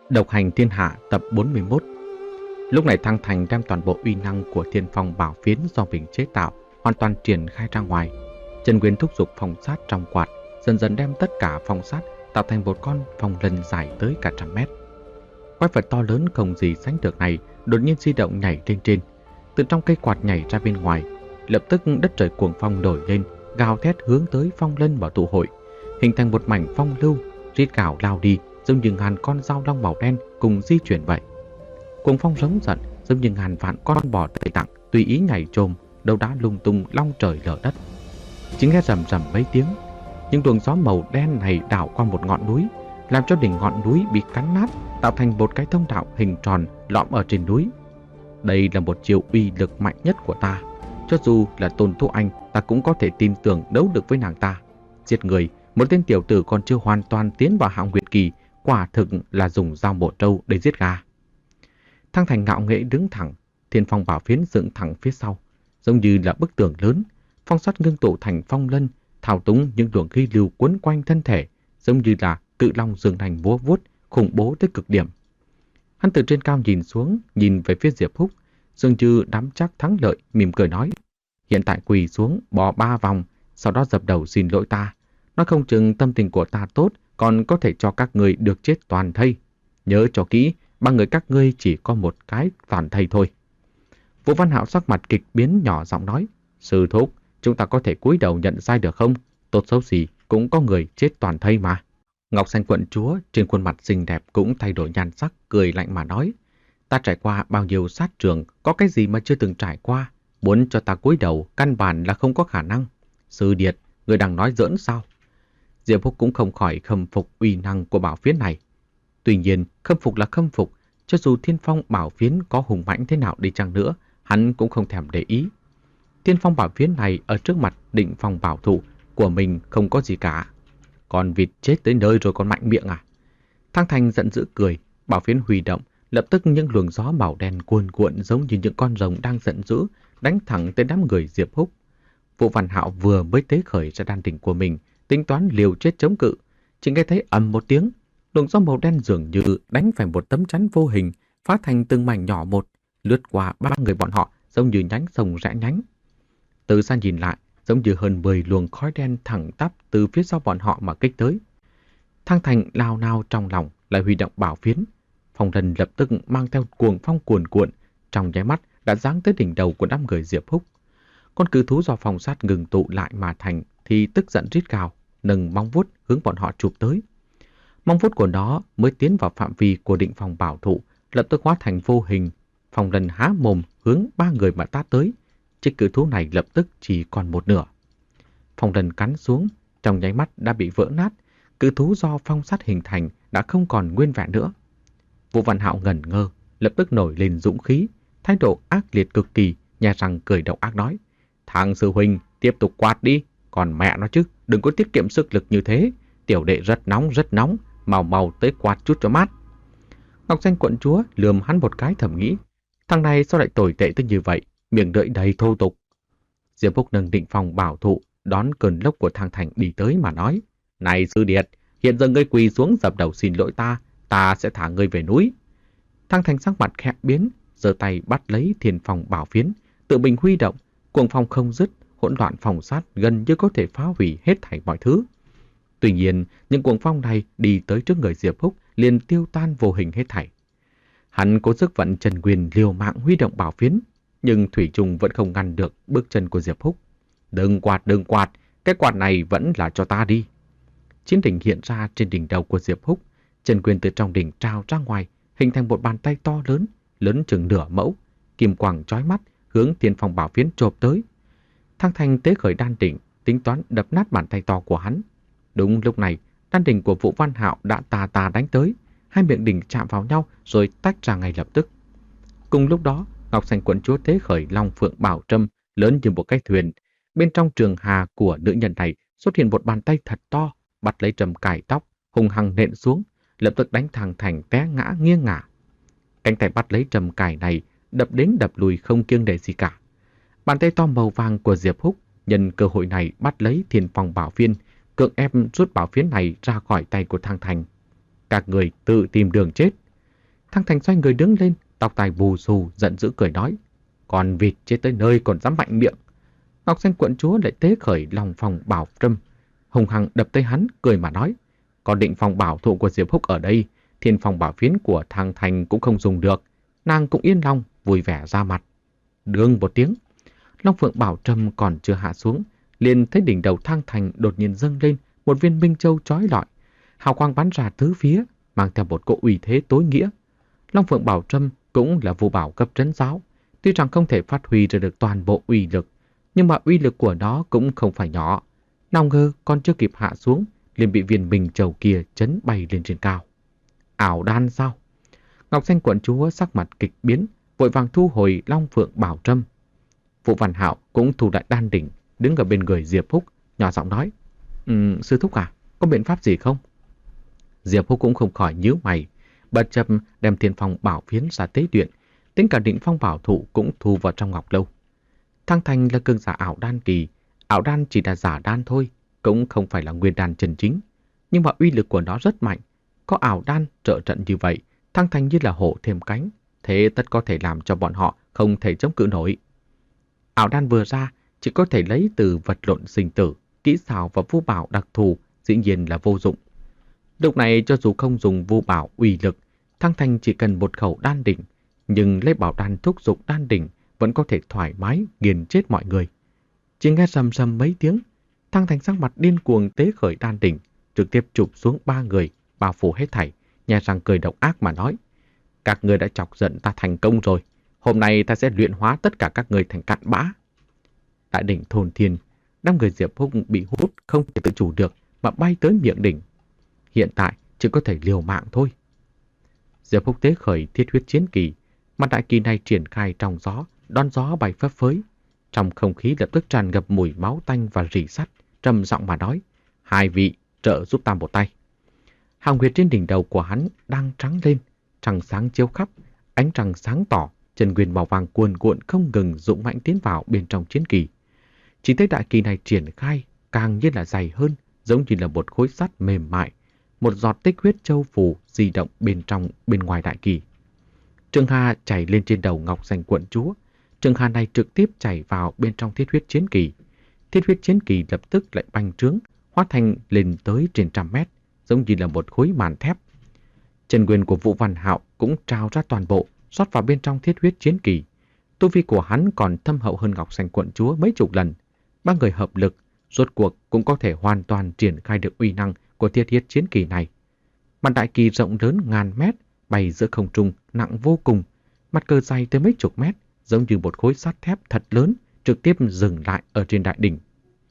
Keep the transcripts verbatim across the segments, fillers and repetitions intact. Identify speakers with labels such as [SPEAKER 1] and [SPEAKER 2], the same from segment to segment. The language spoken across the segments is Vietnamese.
[SPEAKER 1] Độc hành thiên hạ tập bốn mươi mốt. Lúc này Thăng Thành đem toàn bộ uy năng của thiên phong bảo phiến do mình chế tạo hoàn toàn triển khai ra ngoài. Trần Nguyên thúc giục phong sát trong quạt, dần dần đem tất cả phong sát tạo thành một con phong lân dài tới cả trăm mét. Quái vật to lớn không gì sánh được này đột nhiên di động nhảy lên trên, từ trong cây quạt nhảy ra bên ngoài. Lập tức đất trời cuồng phong nổi lên, gào thét hướng tới phong lân và tụ hội, hình thành một mảnh phong lưu, rít gào lao đi, giống như ngàn con dao long màu đen cùng di chuyển vậy. Cuồng phong giống giận, giống như ngàn vạn con bò tây tặng tùy ý nhảy trồm, đầu đá lung tung long trời lở đất. Chỉ nghe rầm rầm mấy tiếng, những luồng gió màu đen này đảo qua một ngọn núi, làm cho đỉnh ngọn núi bị cắn nát, tạo thành một cái thông đạo hình tròn lõm ở trên núi. Đây là một chiêu uy lực mạnh nhất của ta, cho dù là Tôn Tú Anh, ta cũng có thể tin tưởng đấu được với nàng ta. Giết người, một tên tiểu tử còn chưa hoàn toàn tiến vào hạng nguyệt kỳ, quả thực là dùng dao bổ trâu để giết gà. Thăng Thành ngạo nghễ đứng thẳng, thiên phong bảo phiến dựng thẳng phía sau, giống như là bức tường lớn. Phong sắt ngưng tụ thành phong lân, thao túng những luồng khí lưu quấn quanh thân thể, giống như là cự long dương nành múa vuốt, khủng bố tới cực điểm. Hắn từ trên cao nhìn xuống, nhìn về phía Diệp Húc, dường như nắm chắc thắng lợi, mỉm cười nói: hiện tại quỳ xuống, bò ba vòng, sau đó dập đầu xin lỗi ta. Nói không chừng tâm tình của ta tốt, còn có thể cho các ngươi được chết toàn thây. Nhớ cho kỹ, ba người các ngươi chỉ có một cái toàn thây thôi. Vũ Văn Hạo sắc mặt kịch biến, nhỏ giọng nói: sư thúc, chúng ta có thể cúi đầu nhận sai được không? Tốt xấu gì cũng có người chết toàn thây mà. Ngọc Xanh quận chúa trên khuôn mặt xinh đẹp cũng thay đổi nhan sắc, cười lạnh mà nói: ta trải qua bao nhiêu sát trường, có cái gì mà chưa từng trải qua? Muốn cho ta cúi đầu, căn bản là không có khả năng. Sư điệt, người đang nói giỡn sao? Diệp Húc cũng không khỏi khâm phục uy năng của bảo phiến này. Tuy nhiên, khâm phục là khâm phục, cho dù thiên phong bảo phiến có hùng mãnh thế nào đi chăng nữa, hắn cũng không thèm để ý. Thiên phong bảo phiến này ở trước mặt định phong bảo thụ của mình không có gì cả. Còn vịt chết tới nơi rồi còn mạnh miệng à? Thăng Thành giận dữ cười, bảo phiến huy động, lập tức những luồng gió màu đen cuồn cuộn giống như những con rồng đang giận dữ, đánh thẳng tới đám người Diệp Húc. Vũ Văn Hạo vừa mới tế khởi ra đan đỉnh của mình, tính toán liều chết chống cự, chỉ nghe thấy ầm một tiếng, luồng gió màu đen dường như đánh phải một tấm chắn vô hình, phá thành từng mảnh nhỏ một, lướt qua ba người bọn họ giống như nhánh sông rẽ nhánh. Từ xa nhìn lại, giống như hơn mười luồng khói đen thẳng tắp từ phía sau bọn họ mà kích tới. Thăng Thành lao nao trong lòng lại huy động bảo phiến, phong lân lập tức mang theo cuồng phong cuồn cuộn, trong nháy mắt đã giáng tới đỉnh đầu của đám người Diệp Húc. Con cự thú do phong sát ngừng tụ lại mà thành thì tức giận rít gào, nâng móng vuốt hướng bọn họ chụp tới. Móng vuốt của nó mới tiến vào phạm vi của định phong bảo thụ, lập tức hóa thành vô hình. Phong lân há mồm hướng ba người mà tát tới. Chiếc cự thú này lập tức chỉ còn một nửa. Phong lân cắn xuống, trong nháy mắt đã bị vỡ nát. Cự thú do phong sát hình thành đã không còn nguyên vẹn nữa. Vũ Văn Hạo ngẩn ngơ, lập tức nổi lên dũng khí, thái độ ác liệt cực kỳ, nhà răng cười độc ác nói: Thằng sư huynh, tiếp tục quạt đi, còn mẹ nó chứ, đừng có tiết kiệm sức lực như thế. Tiểu đệ rất nóng rất nóng, mau mau tới quạt chút cho mát. Ngọc Xanh quận chúa lườm hắn một cái, thầm nghĩ: thằng này sao lại tồi tệ tới như vậy, miệng lưỡi đầy thô tục. Diệp Húc nâng định phong bảo thụ đón cơn lốc của Thang Thành đi tới mà nói: này sư điệt, hiện giờ ngươi quỳ xuống dập đầu xin lỗi ta, ta sẽ thả ngươi về núi. Thang Thành sắc mặt khẽ biến, giơ tay bắt lấy thiên phong bảo phiến, tự mình huy động, cuồng phong không dứt, hỗn loạn phong sát gần như có thể phá hủy hết thảy mọi thứ. Tuy nhiên, những cuồng phong này đi tới trước người Diệp Húc liền tiêu tan vô hình hết thảy. Hắn cố sức vận chân nguyên liều mạng huy động bảo phiến, nhưng thủy trùng vẫn không ngăn được bước chân của Diệp Húc. Đừng quạt, đừng quạt, cái quạt này vẫn là cho ta đi. Chiến đỉnh hiện ra trên đỉnh đầu của Diệp Húc, chân nguyên từ trong đỉnh trào ra ngoài, hình thành một bàn tay to lớn, lớn chừng nửa mẫu, kim quang chói mắt hướng thiên phong bảo phiến chộp tới. Thăng Thành tế khởi đan đỉnh, tính toán đập nát bàn tay to của hắn. Đúng lúc này, đan đỉnh của Vũ Văn Hạo đã tà tà đánh tới, hai miệng đỉnh chạm vào nhau rồi tách ra ngay lập tức. Cùng lúc đó, Ngọc Xanh quận chúa tế khởi long phượng bảo trâm lớn như một cái thuyền. Bên trong trường hà của nữ nhân này xuất hiện một bàn tay thật to, bắt lấy trầm cài tóc, hùng hăng nện xuống, lập tức đánh Thăng Thành té ngã nghiêng ngả. Cánh tay bắt lấy trầm cài này đập đến đập lùi không kiêng nể gì cả. Bàn tay to màu vàng của Diệp Húc nhân cơ hội này bắt lấy thiên phong bảo phiến, cưỡng ép rút bảo phiến này ra khỏi tay của Thăng Thành. Các người tự tìm đường chết. Thăng Thành xoay người đứng lên, tóc tai bù xù, giận dữ cười nói. Còn vịt chết tới nơi còn dám mạnh miệng. Ngọc Xanh quận chúa lại tế khởi lòng phòng bảo trâm, hùng hăng đập tới hắn, cười mà nói. Còn định phòng bảo thụ của Diệp Húc ở đây, thiên phòng bảo phiến của Thăng Thành cũng không dùng được. Nàng cũng yên lòng, vui vẻ ra mặt. Đương một tiếng, Long Phượng Bảo Trâm còn chưa hạ xuống, liền thấy đỉnh đầu Thăng Thành đột nhiên dâng lên một viên minh châu chói lọi, hào quang bắn ra tứ phía, mang theo một cỗ uy thế tối nghĩa. Long Phượng Bảo Trâm cũng là vũ bảo cấp trấn giáo, tuy rằng không thể phát huy ra được toàn bộ uy lực, nhưng mà uy lực của nó cũng không phải nhỏ. Nào ngờ còn chưa kịp hạ xuống, liền bị viên minh châu kia chấn bay lên trên cao. Ảo đan sao? Ngọc Xanh quận chúa sắc mặt kịch biến, vội vàng thu hồi Long Phượng Bảo Trâm. Vũ Văn Hạo cũng thu lại đan đỉnh, đứng ở bên người Diệp Húc, nhỏ giọng nói. Um, sư thúc à, có biện pháp gì không? Diệp Húc cũng không khỏi nhíu mày, bật chập đem thiên phong bảo phiến ra tế luyện, tính cả định phong bảo thụ cũng thu vào trong ngọc lâu. Thăng Thành là cường giả ảo đan kỳ, ảo đan chỉ là giả đan thôi, cũng không phải là nguyên đan chân chính, nhưng mà uy lực của nó rất mạnh. Có ảo đan trợ trận như vậy, Thăng Thành như là hổ thêm cánh, thế tất có thể làm cho bọn họ không thể chống cự nổi. Ảo đan vừa ra, chỉ có thể lấy từ vật lộn sinh tử, kỹ xảo và vu bảo đặc thù, dĩ nhiên là vô dụng. Lúc này cho dù không dùng vu bảo uy lực, Thăng Thành chỉ cần một khẩu đan đỉnh, nhưng lấy bảo đan thúc dục đan đỉnh vẫn có thể thoải mái nghiền chết mọi người. Chỉ nghe sầm sầm mấy tiếng, Thăng Thành sắc mặt điên cuồng tế khởi đan đỉnh, trực tiếp chụp xuống ba người, bao phủ hết thảy, nhè răng cười độc ác mà nói. Các người đã chọc giận ta thành công rồi, hôm nay ta sẽ luyện hóa tất cả các người thành cặn bã. Đại đỉnh thôn thiên, đám người Diệp Húc bị hút không thể tự chủ được mà bay tới miệng đỉnh. Hiện tại chỉ có thể liều mạng thôi. Diệp Húc tế khởi thiết huyết chiến kỳ, mặt đại kỳ này triển khai trong gió, đón gió bay phấp phới. Trong không khí lập tức tràn ngập mùi máu tanh và rỉ sắt, trầm giọng mà nói. Hai vị, trợ giúp ta một tay. Hàng huyệt trên đỉnh đầu của hắn đang trắng lên, trăng sáng chiếu khắp, ánh trăng sáng tỏ, chân nguyên màu vàng cuồn cuộn không ngừng dũng mãnh tiến vào bên trong chiến kỳ. Chỉ thấy đại kỳ này triển khai càng như là dày hơn, giống như là một khối sắt mềm mại, một giọt tích huyết châu phù di động bên trong bên ngoài đại kỳ. Trường hà chảy lên trên đầu Ngọc Xanh quận chúa, trường hà này trực tiếp chảy vào bên trong thiết huyết chiến kỳ. Thiết huyết chiến kỳ lập tức lại bành trướng, hóa thành lên tới trên trăm mét, giống như là một khối màn thép. Chân nguyên của Vũ Văn Hạo cũng trào ra toàn bộ, rót vào bên trong thiết huyết chiến kỳ. Tu vi của hắn còn thâm hậu hơn Ngọc Xanh quận chúa mấy chục lần. Ba người hợp lực, rốt cuộc cũng có thể hoàn toàn triển khai được uy năng của thiết huyết chiến kỳ này. Mặt đại kỳ rộng lớn ngàn mét, bay giữa không trung, nặng vô cùng. Mặt cờ dày tới mấy chục mét, giống như một khối sắt thép thật lớn, trực tiếp dừng lại ở trên đại đỉnh.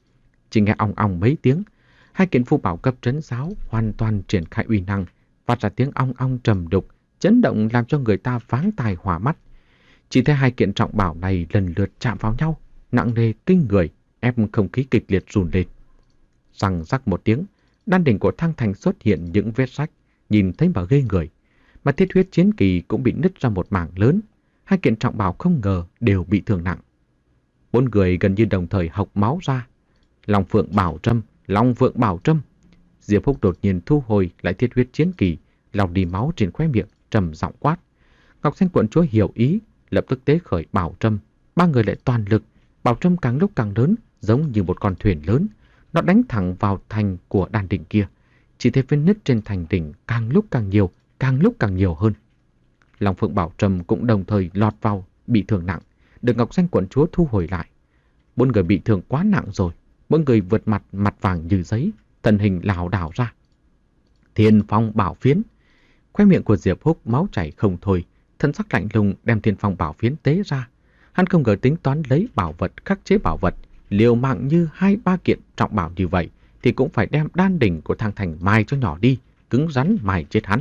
[SPEAKER 1] Chỉ nghe ong ong mấy tiếng, hai kiện phù bảo cấp trấn giáo hoàn toàn triển khai uy năng, phát ra tiếng ong ong trầm đục, chấn động làm cho người ta váng tai hỏa mắt. Chỉ thấy hai kiện trọng bảo này lần lượt chạm vào nhau, nặng nề kinh người, ép không khí kịch liệt run lên. Răng rắc một tiếng, đan đỉnh của Thăng Thành xuất hiện những vết rách, nhìn thấy mà ghê người. Mà thiết huyết chiến kỳ cũng bị nứt ra một mảng lớn, hai kiện trọng bảo không ngờ đều bị thương nặng. Bốn người gần như đồng thời hộc máu ra. Long Phượng Bảo Trâm, Long Phượng Bảo Trâm. Diệp Húc đột nhiên thu hồi lại thiết huyết chiến kỳ, lau đi máu trên khóe miệng, trầm giọng quát. Ngọc Xanh quận chúa hiểu ý, lập tức tế khởi Bảo Trâm. Ba người lại toàn lực, Bảo Trâm càng lúc càng lớn, giống như một con thuyền lớn. Nó đánh thẳng vào thành của đan đỉnh kia. Chỉ thấy vết nứt trên thành đỉnh càng lúc càng nhiều, càng lúc càng nhiều hơn. Long Phượng Bảo Trâm cũng đồng thời lọt vào, bị thương nặng, được Ngọc Xanh quận chúa thu hồi lại. Bốn người bị thương quá nặng rồi, mỗi người vượt mặt, mặt vàng như giấy, thân hình lảo đảo ra. Thiên phong bảo phiến. Khóe miệng của Diệp Húc máu chảy không thôi, thân sắc lạnh lùng đem thiên phong bảo phiến tế ra. Hắn không ngờ tính toán lấy bảo vật khắc chế bảo vật, liều mạng như hai ba kiện trọng bảo như vậy, thì cũng phải đem đan đỉnh của Thăng Thành mai cho nhỏ đi, cứng rắn mài chết hắn.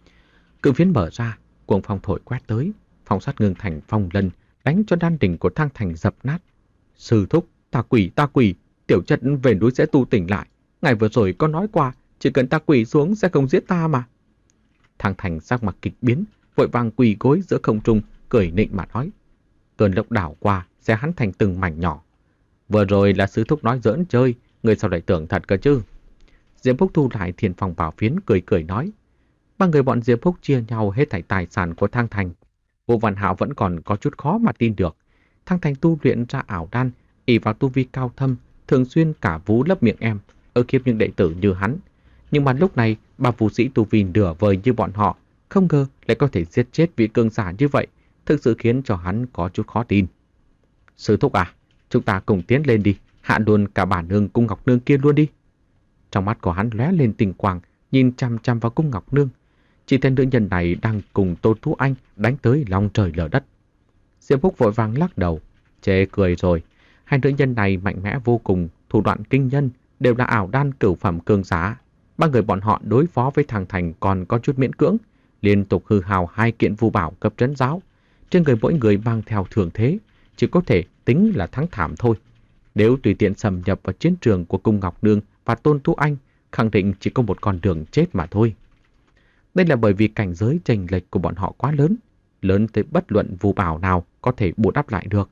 [SPEAKER 1] Cự phiến mở ra, cuồng phong thổi quét tới, phong sát ngưng thành phong lân, đánh cho đan đỉnh của Thăng Thành dập nát. Sư thúc, ta quỷ, ta quỷ, tiểu chất về núi sẽ tu tỉnh lại. Ngày vừa rồi có nói qua, chỉ cần ta quỷ xuống sẽ không giết ta mà. Thăng Thành sắc mặt kịch biến, vội vàng quỳ gối giữa không trung, cười nịnh mà nói. Cơn lốc đảo qua sẽ hắn thành từng mảnh nhỏ. Vừa rồi là sư thúc nói giỡn chơi, người sao lại tưởng thật cơ chứ? Diệp Húc thu lại thiên phong bảo phiến, cười cười nói. Ba người bọn Diệp Phúc chia nhau hết thảy tài sản của Thang Thành. Vũ Văn Hạo vẫn còn có chút khó mà tin được. Thang Thành tu luyện ra ảo đan, ỷ vào tu vi cao thâm, thường xuyên cả vú lấp miệng em, ở khiếp những đệ tử như hắn. Nhưng mà lúc này, ba vũ sĩ tu vi nửa vời như bọn họ, không ngờ lại có thể giết chết vị cường giả như vậy, thực sự khiến cho hắn có chút khó tin. Sư thúc à, chúng ta cùng tiến lên đi, hạ luôn cả bà nương cung Ngọc Nương kia luôn đi. Trong mắt của hắn lóe lên tình quang, nhìn chăm chăm vào cung Ngọc Nương. Chỉ tên nữ nhân này đang cùng Tôn Tú Anh đánh tới lòng trời lở đất. Diệp Phúc vội vàng lắc đầu, chê cười rồi. Hai nữ nhân này mạnh mẽ vô cùng, thủ đoạn kinh nhân, đều là ảo đan cửu phẩm cường giả. Ba người bọn họ đối phó với Thang Thành còn có chút miễn cưỡng, liên tục hư hào hai kiện vu bảo cấp trấn giáo. Trên người mỗi người mang theo thường thế, chỉ có thể tính là thắng thảm thôi. Nếu tùy tiện xâm nhập vào chiến trường của cung Ngọc Nương và Tôn Tú Anh, khẳng định chỉ có một con đường chết mà thôi. Đây là bởi vì cảnh giới chênh lệch của bọn họ quá lớn, lớn tới bất luận vu bảo nào có thể bù đắp lại được.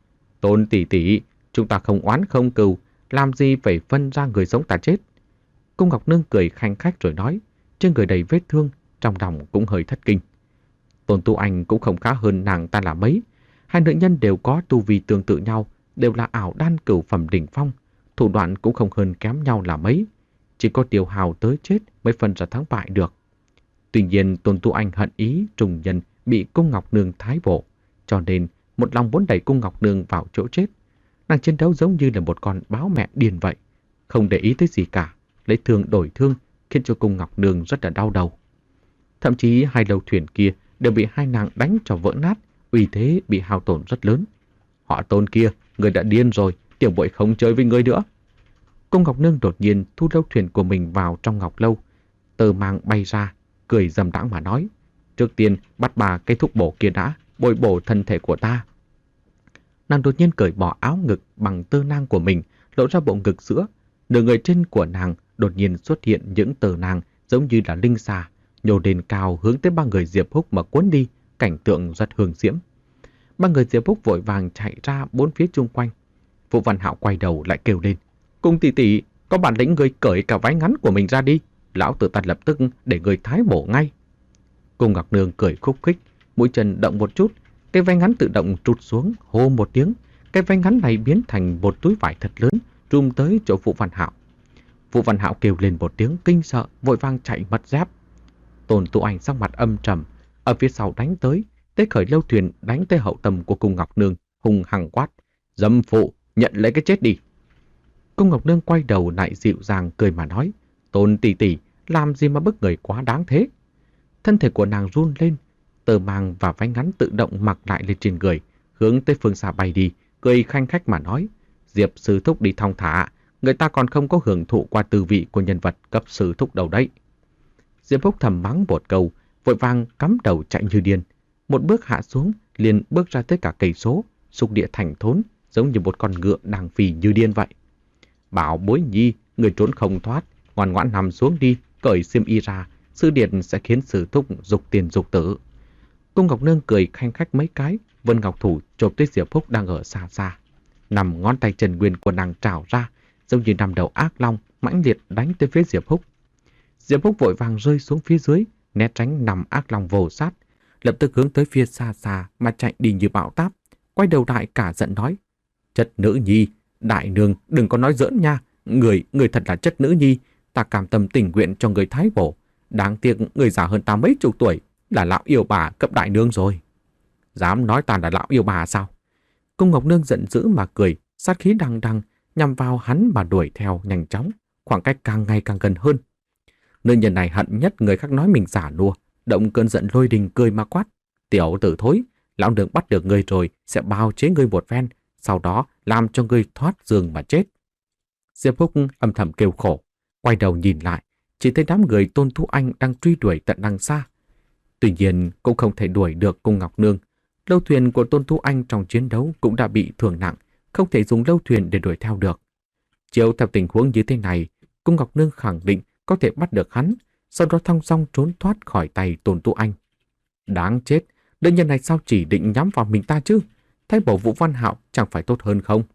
[SPEAKER 1] Tôn tỷ tỷ, chúng ta không oán không cừu, làm gì phải phân ra người sống ta chết. Cung Ngọc Nương cười khanh khách rồi nói, trên người đầy vết thương, trong lòng cũng hơi thất kinh. Tôn Tú Anh cũng không khá hơn nàng ta là mấy. Hai nữ nhân đều có tu vi tương tự nhau, đều là ảo đan cửu phẩm đỉnh phong, thủ đoạn cũng không hơn kém nhau là mấy. Chỉ có tiêu hào tới chết mới phân ra thắng bại được. Tuy nhiên Tôn Tú Anh hận ý trùng nhân bị cung Ngọc Nương thái bộ, cho nên một lòng muốn đẩy cung Ngọc Nương vào chỗ chết. Nàng chiến đấu giống như là một con báo mẹ điên vậy, không để ý tới gì cả, lấy thương đổi thương, khiến cho cung Ngọc Nương rất là đau đầu. Thậm chí hai đầu thuyền kia đều bị hai nàng đánh cho vỡ nát, uy thế bị hao tổn rất lớn. Họ Tôn kia, người đã điên rồi, tiểu bội không chơi với người nữa. Cung Ngọc Nương đột nhiên thu lâu thuyền của mình vào trong ngọc lâu, tờ mang bay ra, cười dầm đãng mà nói, trước tiên bắt bà cây thuốc bổ kia đã, bồi bổ thân thể của ta. Nàng đột nhiên cởi bỏ áo ngực bằng tơ nang của mình, lộ ra bộ ngực giữa. Nửa người trên của nàng đột nhiên xuất hiện những tờ nang giống như là linh xà, nhô lên cao hướng tới ba người Diệp Húc mà cuốn đi, cảnh tượng rất hương diễm. Ba người Diệp Húc vội vàng chạy ra bốn phía chung quanh. Vũ Văn Hạo quay đầu lại kêu lên, cung tỷ tỷ, có bản lĩnh người cởi cả váy ngắn của mình ra đi, lão tử ta lập tức để người thái bổ ngay. Cung Ngọc Nương cười khúc khích, mũi chân động một chút, cái váy ngắn tự động trút xuống, hô một tiếng, cái váy ngắn này biến thành một túi vải thật lớn, rung tới chỗ Vũ Văn Hạo. Vũ Văn Hạo kêu lên một tiếng kinh sợ, vội vàng chạy mất dép. Tôn Tú Anh sắc mặt âm trầm, ở phía sau đánh tới, tới khởi lâu thuyền đánh tới hậu tâm của cung Ngọc Nương, hung hăng quát, dâm phụ, nhận lấy cái chết đi. Cung Ngọc Nương quay đầu lại dịu dàng cười mà nói, Tôn tỷ tỷ, làm gì mà bức người quá đáng thế. Thân thể của nàng run lên, tờ màng và váy ngắn tự động mặc lại lên trên người, hướng tới phương xa bay đi, cười khanh khách mà nói, Diệp sư thúc đi thong thả, người ta còn không có hưởng thụ qua tư vị của nhân vật cấp sư thúc đầu đấy. Diệp Phúc thầm mắng một câu, vội vàng cắm đầu chạy như điên. Một bước hạ xuống, liền bước ra tới cả cây số, sục địa thành thốn, giống như một con ngựa đang phì như điên vậy. Bảo bối nhi, người trốn không thoát, ngoan ngoãn nằm xuống đi, cởi xiêm y ra, sư điện sẽ khiến sư thúc dục tiền dục tử. Cung Ngọc Nương cười khanh khách mấy cái, vân ngọc thủ chộp tới Diệp Phúc đang ở xa xa. Nằm ngón tay trần nguyên của nàng trào ra, giống như nằm đầu ác long, mãnh liệt đánh tới phía Diệp Phúc. Diệp Phúc vội vàng rơi xuống phía dưới, né tránh nằm ác long vồ sát, lập tức hướng tới phía xa xa mà chạy đi như bão táp, quay đầu lại cả giận nói, chất nữ nhi, đại nương đừng có nói giỡn nha, người, người thật là chất nữ nhi, ta cam tâm tình nguyện cho người thái bổ, đáng tiếc người già hơn ta mấy chục tuổi, là lão yêu bà cấp đại nương rồi. Dám nói ta là lão yêu bà sao? Cung Ngọc Nương giận dữ mà cười, sát khí đằng đằng nhằm vào hắn mà đuổi theo nhanh chóng, khoảng cách càng ngày càng gần hơn. Nữ nhân này hận nhất người khác nói mình giả nua, động cơn giận lôi đình cười mà quát, tiểu tử thối, lão nương bắt được ngươi rồi sẽ bào chế ngươi một phen, sau đó làm cho ngươi thoát giường mà chết. Diệp Phúc âm thầm kêu khổ, quay đầu nhìn lại, chỉ thấy đám người Tôn Tú Anh đang truy đuổi tận đằng xa. Tuy nhiên cũng không thể đuổi được cung Ngọc Nương. Lâu thuyền của Tôn Tú Anh trong chiến đấu cũng đã bị thương nặng, không thể dùng lâu thuyền để đuổi theo được. Chiếu theo tình huống như thế này, cung Ngọc Nương khẳng định có thể bắt được hắn, sau đó thong dong trốn thoát khỏi tay Tôn Tú Anh. Đáng chết, nữ nhân này sao chỉ định nhắm vào mình ta chứ? Thay bổ Vũ Văn Hạo chẳng phải tốt hơn không?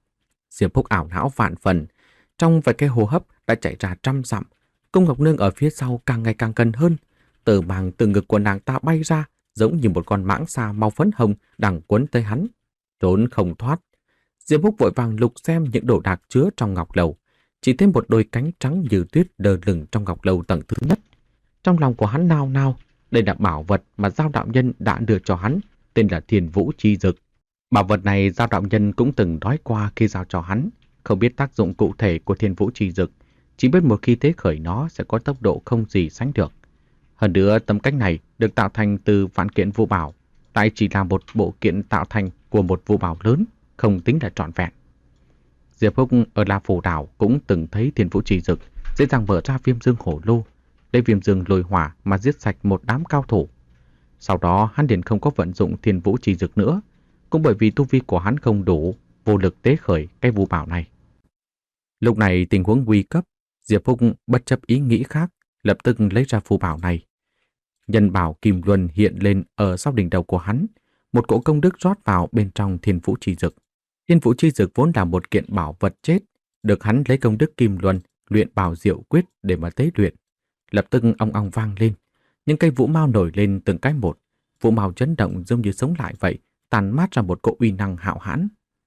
[SPEAKER 1] Diệp Phúc ảo não vạn phần, trong vài cái hô hấp đã chạy ra trăm dặm. Cung Ngọc Nương ở phía sau càng ngày càng gần hơn, Tờ màng từ ngực của nàng ta bay ra, giống như một con mãng xà màu phấn hồng đang quấn tới hắn, trốn không thoát. Diệp Húc vội vàng lục xem những đồ đạc chứa trong ngọc lầu, chỉ thấy một đôi cánh trắng như tuyết đờ lửng trong ngọc lầu tầng thứ nhất. Trong lòng của hắn nao nao, đây là bảo vật mà Giao đạo nhân đã đưa cho hắn, tên là Thiên Vũ Chi Dực. Bảo vật này Giao đạo nhân cũng từng nói qua khi giao cho hắn, không biết tác dụng cụ thể của Thiên Vũ Chi Dực, chỉ biết một khi tế khởi nó sẽ có tốc độ không gì sánh được. Hơn nữa, tấm cánh này được tạo thành từ vạn kiện vũ bảo, tại chỉ là một bộ kiện tạo thành của một vũ bảo lớn, không tính là trọn vẹn. Diệp Húc ở La Phù Đảo cũng từng thấy Thiên Vũ Chi Dực dễ dàng mở ra viêm dương hổ lô, lấy viêm dương lôi hỏa mà giết sạch một đám cao thủ. Sau đó hắn liền không có vận dụng Thiên Vũ Chi Dực nữa, cũng bởi vì tu vi của hắn không đủ, vô lực tế khởi cái vũ bảo này. Lúc này tình huống nguy cấp, Diệp Húc bất chấp ý nghĩ khác, lập tức lấy ra phù bảo này. Nhân bảo kim luân hiện lên ở sau đỉnh đầu của hắn, một cỗ công đức rót vào bên trong Thiên Vũ Chi Dực. Thiên Vũ Chi Dực vốn là một kiện bảo vật chết, được hắn lấy công đức kim luân luyện bảo diệu quyết để mà tế luyện. Lập tức ong ong vang lên, những cây vũ mao nổi lên từng cái một, vũ mao chấn động giống như sống lại vậy, tàn mát ra một cỗ uy năng hạo hãn.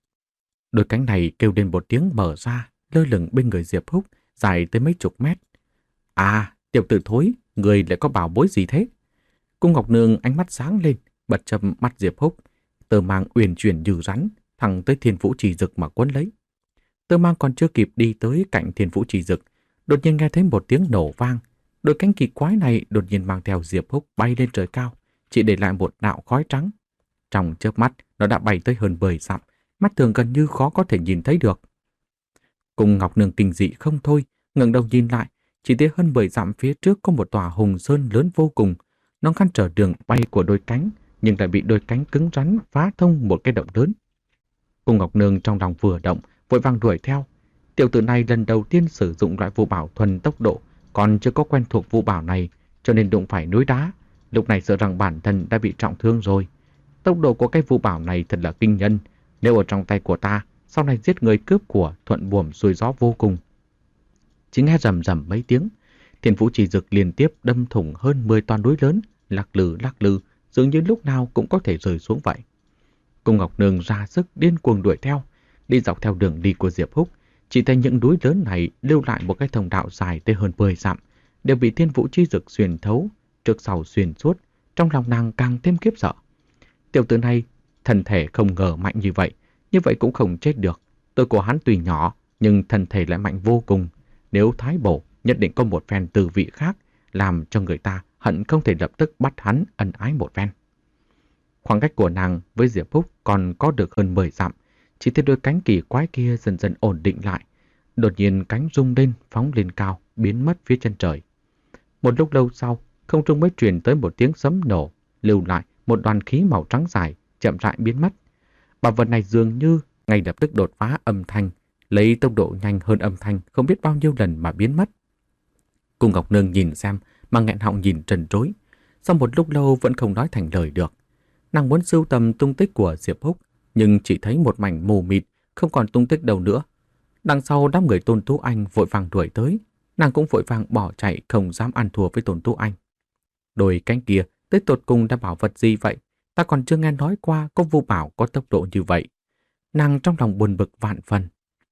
[SPEAKER 1] Đôi cánh này kêu lên một tiếng mở ra, lơ lửng bên người Diệp Húc, dài tới mấy chục mét. À, tiểu tử thối, người lại có bảo bối gì thế? Cung Ngọc Nương ánh mắt sáng lên, bật châm mắt Diệp Húc, tơ mang uyển chuyển như rắn, thẳng tới Thiên Vũ Chi Dực mà quấn lấy. Tơ mang còn chưa kịp đi tới cạnh Thiên Vũ Chi Dực, đột nhiên nghe thấy một tiếng nổ vang. Đôi cánh kỳ quái này đột nhiên mang theo Diệp Húc bay lên trời cao, chỉ để lại một đạo khói trắng. Trong chớp mắt, nó đã bay tới hơn mười dặm, mắt thường gần như khó có thể nhìn thấy được. Cung Ngọc Nương kinh dị không thôi, ngẩng đầu nhìn lại, chỉ thấy hơn mười dặm phía trước có một tòa hùng sơn lớn vô cùng. Nó ngăn trở đường bay của đôi cánh, nhưng lại bị đôi cánh cứng rắn phá thông một cái động lớn. Cung Ngọc Nương trong lòng vừa động, vội vàng đuổi theo. Tiểu tử này lần đầu tiên sử dụng loại vũ bảo thuần tốc độ, còn chưa có quen thuộc vũ bảo này, cho nên đụng phải núi đá. Lúc này sợ rằng bản thân đã bị trọng thương rồi. Tốc độ của cái vũ bảo này thật là kinh nhân. Nếu ở trong tay của ta, sau này giết người cướp của thuận buồm xuôi gió vô cùng. Chỉ nghe rầm rầm mấy tiếng, Thiên Vũ Chi Dực liên tiếp đâm thủng hơn mười toan núi lớn, lắc lư lắc lư, dường như lúc nào cũng có thể rơi xuống vậy. Cung Ngọc Nương ra sức điên cuồng đuổi theo, đi dọc theo đường đi của Diệp Húc, chỉ thấy những núi lớn này lưu lại một cái thông đạo dài tới hơn mười dặm, đều bị Thiên Vũ Chi Dực xuyên thấu, trước sau xuyên suốt, trong lòng nàng càng thêm khiếp sợ. Tiểu tử này, thân thể không ngờ mạnh như vậy, như vậy cũng không chết được. Tuổi của hắn tuy nhỏ, nhưng thân thể lại mạnh vô cùng. Nếu thái bổ, nhất định có một phen tư vị khác, làm cho người ta hận không thể lập tức bắt hắn ân ái một phen. Khoảng cách của nàng với Diệp Húc còn có được hơn mười dặm, chỉ thấy đôi cánh kỳ quái kia dần dần ổn định lại. Đột nhiên cánh rung lên, phóng lên cao, biến mất phía chân trời. Một lúc lâu sau, không trung mới truyền tới một tiếng sấm nổ, lưu lại một đoàn khí màu trắng dài, chậm rãi biến mất. Bảo vật này dường như ngay lập tức đột phá âm thanh, lấy tốc độ nhanh hơn âm thanh không biết bao nhiêu lần mà biến mất. Cung Ngọc Nương nhìn xem mà nghẹn họng nhìn trần trối, sau một lúc lâu vẫn không nói thành lời được. Nàng muốn sưu tầm tung tích của Diệp Húc, nhưng chỉ thấy một mảnh mù mịt, không còn tung tích đâu nữa. Đằng sau đám người Tôn Tú Anh vội vàng đuổi tới, nàng cũng vội vàng bỏ chạy, không dám ăn thua với Tôn Tú Anh. Đôi cánh kia tới tột cùng đã bảo vật gì vậy? Ta còn chưa nghe nói qua có vu bảo có tốc độ như vậy. Nàng trong lòng buồn bực vạn phần.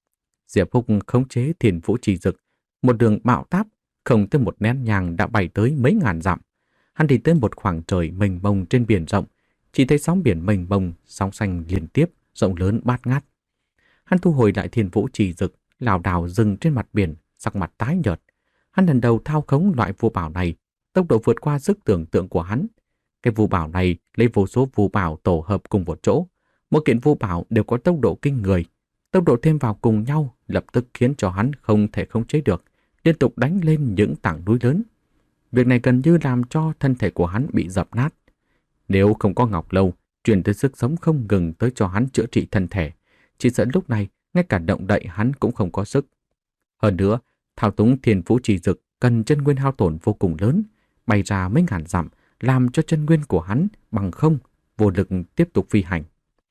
[SPEAKER 1] Diệp Húc khống chế Thiên Vũ Chi Dực, một đường bạo táp, không tới một nén nhang đã bay tới mấy ngàn dặm. Hắn đi tới một khoảng trời mênh mông trên biển rộng, chỉ thấy sóng biển mênh mông, sóng xanh liên tiếp, rộng lớn bát ngát. Hắn thu hồi lại Thiên Vũ Chi Dực, lảo đảo dừng trên mặt biển, sắc mặt tái nhợt. Hắn lần đầu thao khống loại vu bảo này, tốc độ vượt qua sức tưởng tượng của hắn. Cái vu bảo này lấy vô số vu bảo tổ hợp cùng một chỗ, mỗi kiện vu bảo đều có tốc độ kinh người. Tốc độ thêm vào cùng nhau lập tức khiến cho hắn không thể khống chế được, liên tục đánh lên những tảng núi lớn. Việc này gần như làm cho thân thể của hắn bị dập nát. Nếu không có Ngọc Lâu truyền tới sức sống không ngừng tới cho hắn chữa trị thân thể, chỉ sợ lúc này ngay cả động đậy hắn cũng không có sức. Hơn nữa, thao túng Thiên Vũ Chi Dực cần chân nguyên hao tổn vô cùng lớn, bay ra mấy ngàn dặm, làm cho chân nguyên của hắn bằng không, vô lực tiếp tục phi hành.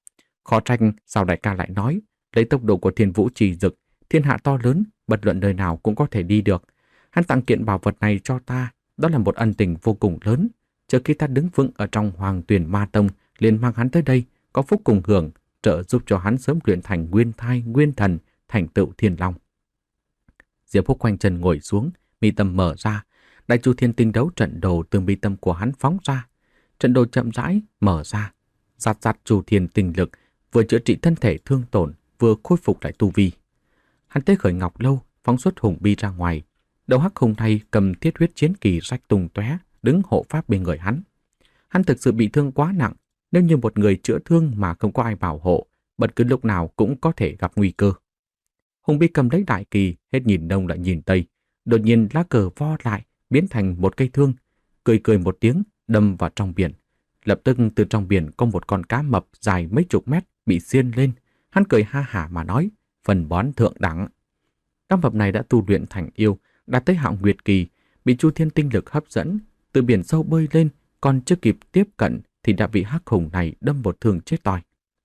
[SPEAKER 1] Khó trách sao đại ca lại nói, lấy tốc độ của Thiên Vũ Chi Dực, thiên hạ to lớn, bất luận nơi nào cũng có thể đi được. Hắn tặng kiện bảo vật này cho ta, Đó là một ân tình vô cùng lớn. Trước khi ta đứng vững ở trong Hoàng Tuyền Ma Tông, liền mang hắn tới đây, có phúc cùng hưởng, trợ giúp cho hắn sớm luyện thành nguyên thai, nguyên thần, thành tựu thiên long. Diệp Húc khoanh chân ngồi xuống, mi tâm mở ra, đại chu thiên tinh đấu trận đồ từ mi tâm của hắn phóng ra. Trận đồ chậm rãi mở ra, giạt giạt chu thiên tinh lực, vừa chữa trị thân thể thương tổn, vừa khôi phục lại tu vi. Hắn tế khởi ngọc lâu, phóng xuất hùng bi ra ngoài. Đầu hắc hùng này cầm thiết huyết chiến kỳ rách tung tóe, đứng hộ pháp bên người hắn. Hắn thực sự bị thương quá nặng, nếu như một người chữa thương mà không có ai bảo hộ, bất cứ lúc nào cũng có thể gặp nguy cơ. Hùng bi cầm lấy đại kỳ, hết nhìn đông lại nhìn tây, đột nhiên lá cờ vo lại, biến thành một cây thương, cười cười một tiếng, đâm vào trong biển. Lập tức từ trong biển có một con cá mập dài mấy chục mét bị xiên lên. Hắn cười ha hả mà nói, phần bón thượng đẳng. Cá mập này đã tu luyện thành yêu, đã tới hạng nguyệt kỳ, bị chu thiên tinh lực hấp dẫn, từ biển sâu bơi lên, còn chưa kịp tiếp cận thì đã bị hắc hùng này đâm một thương chết toi.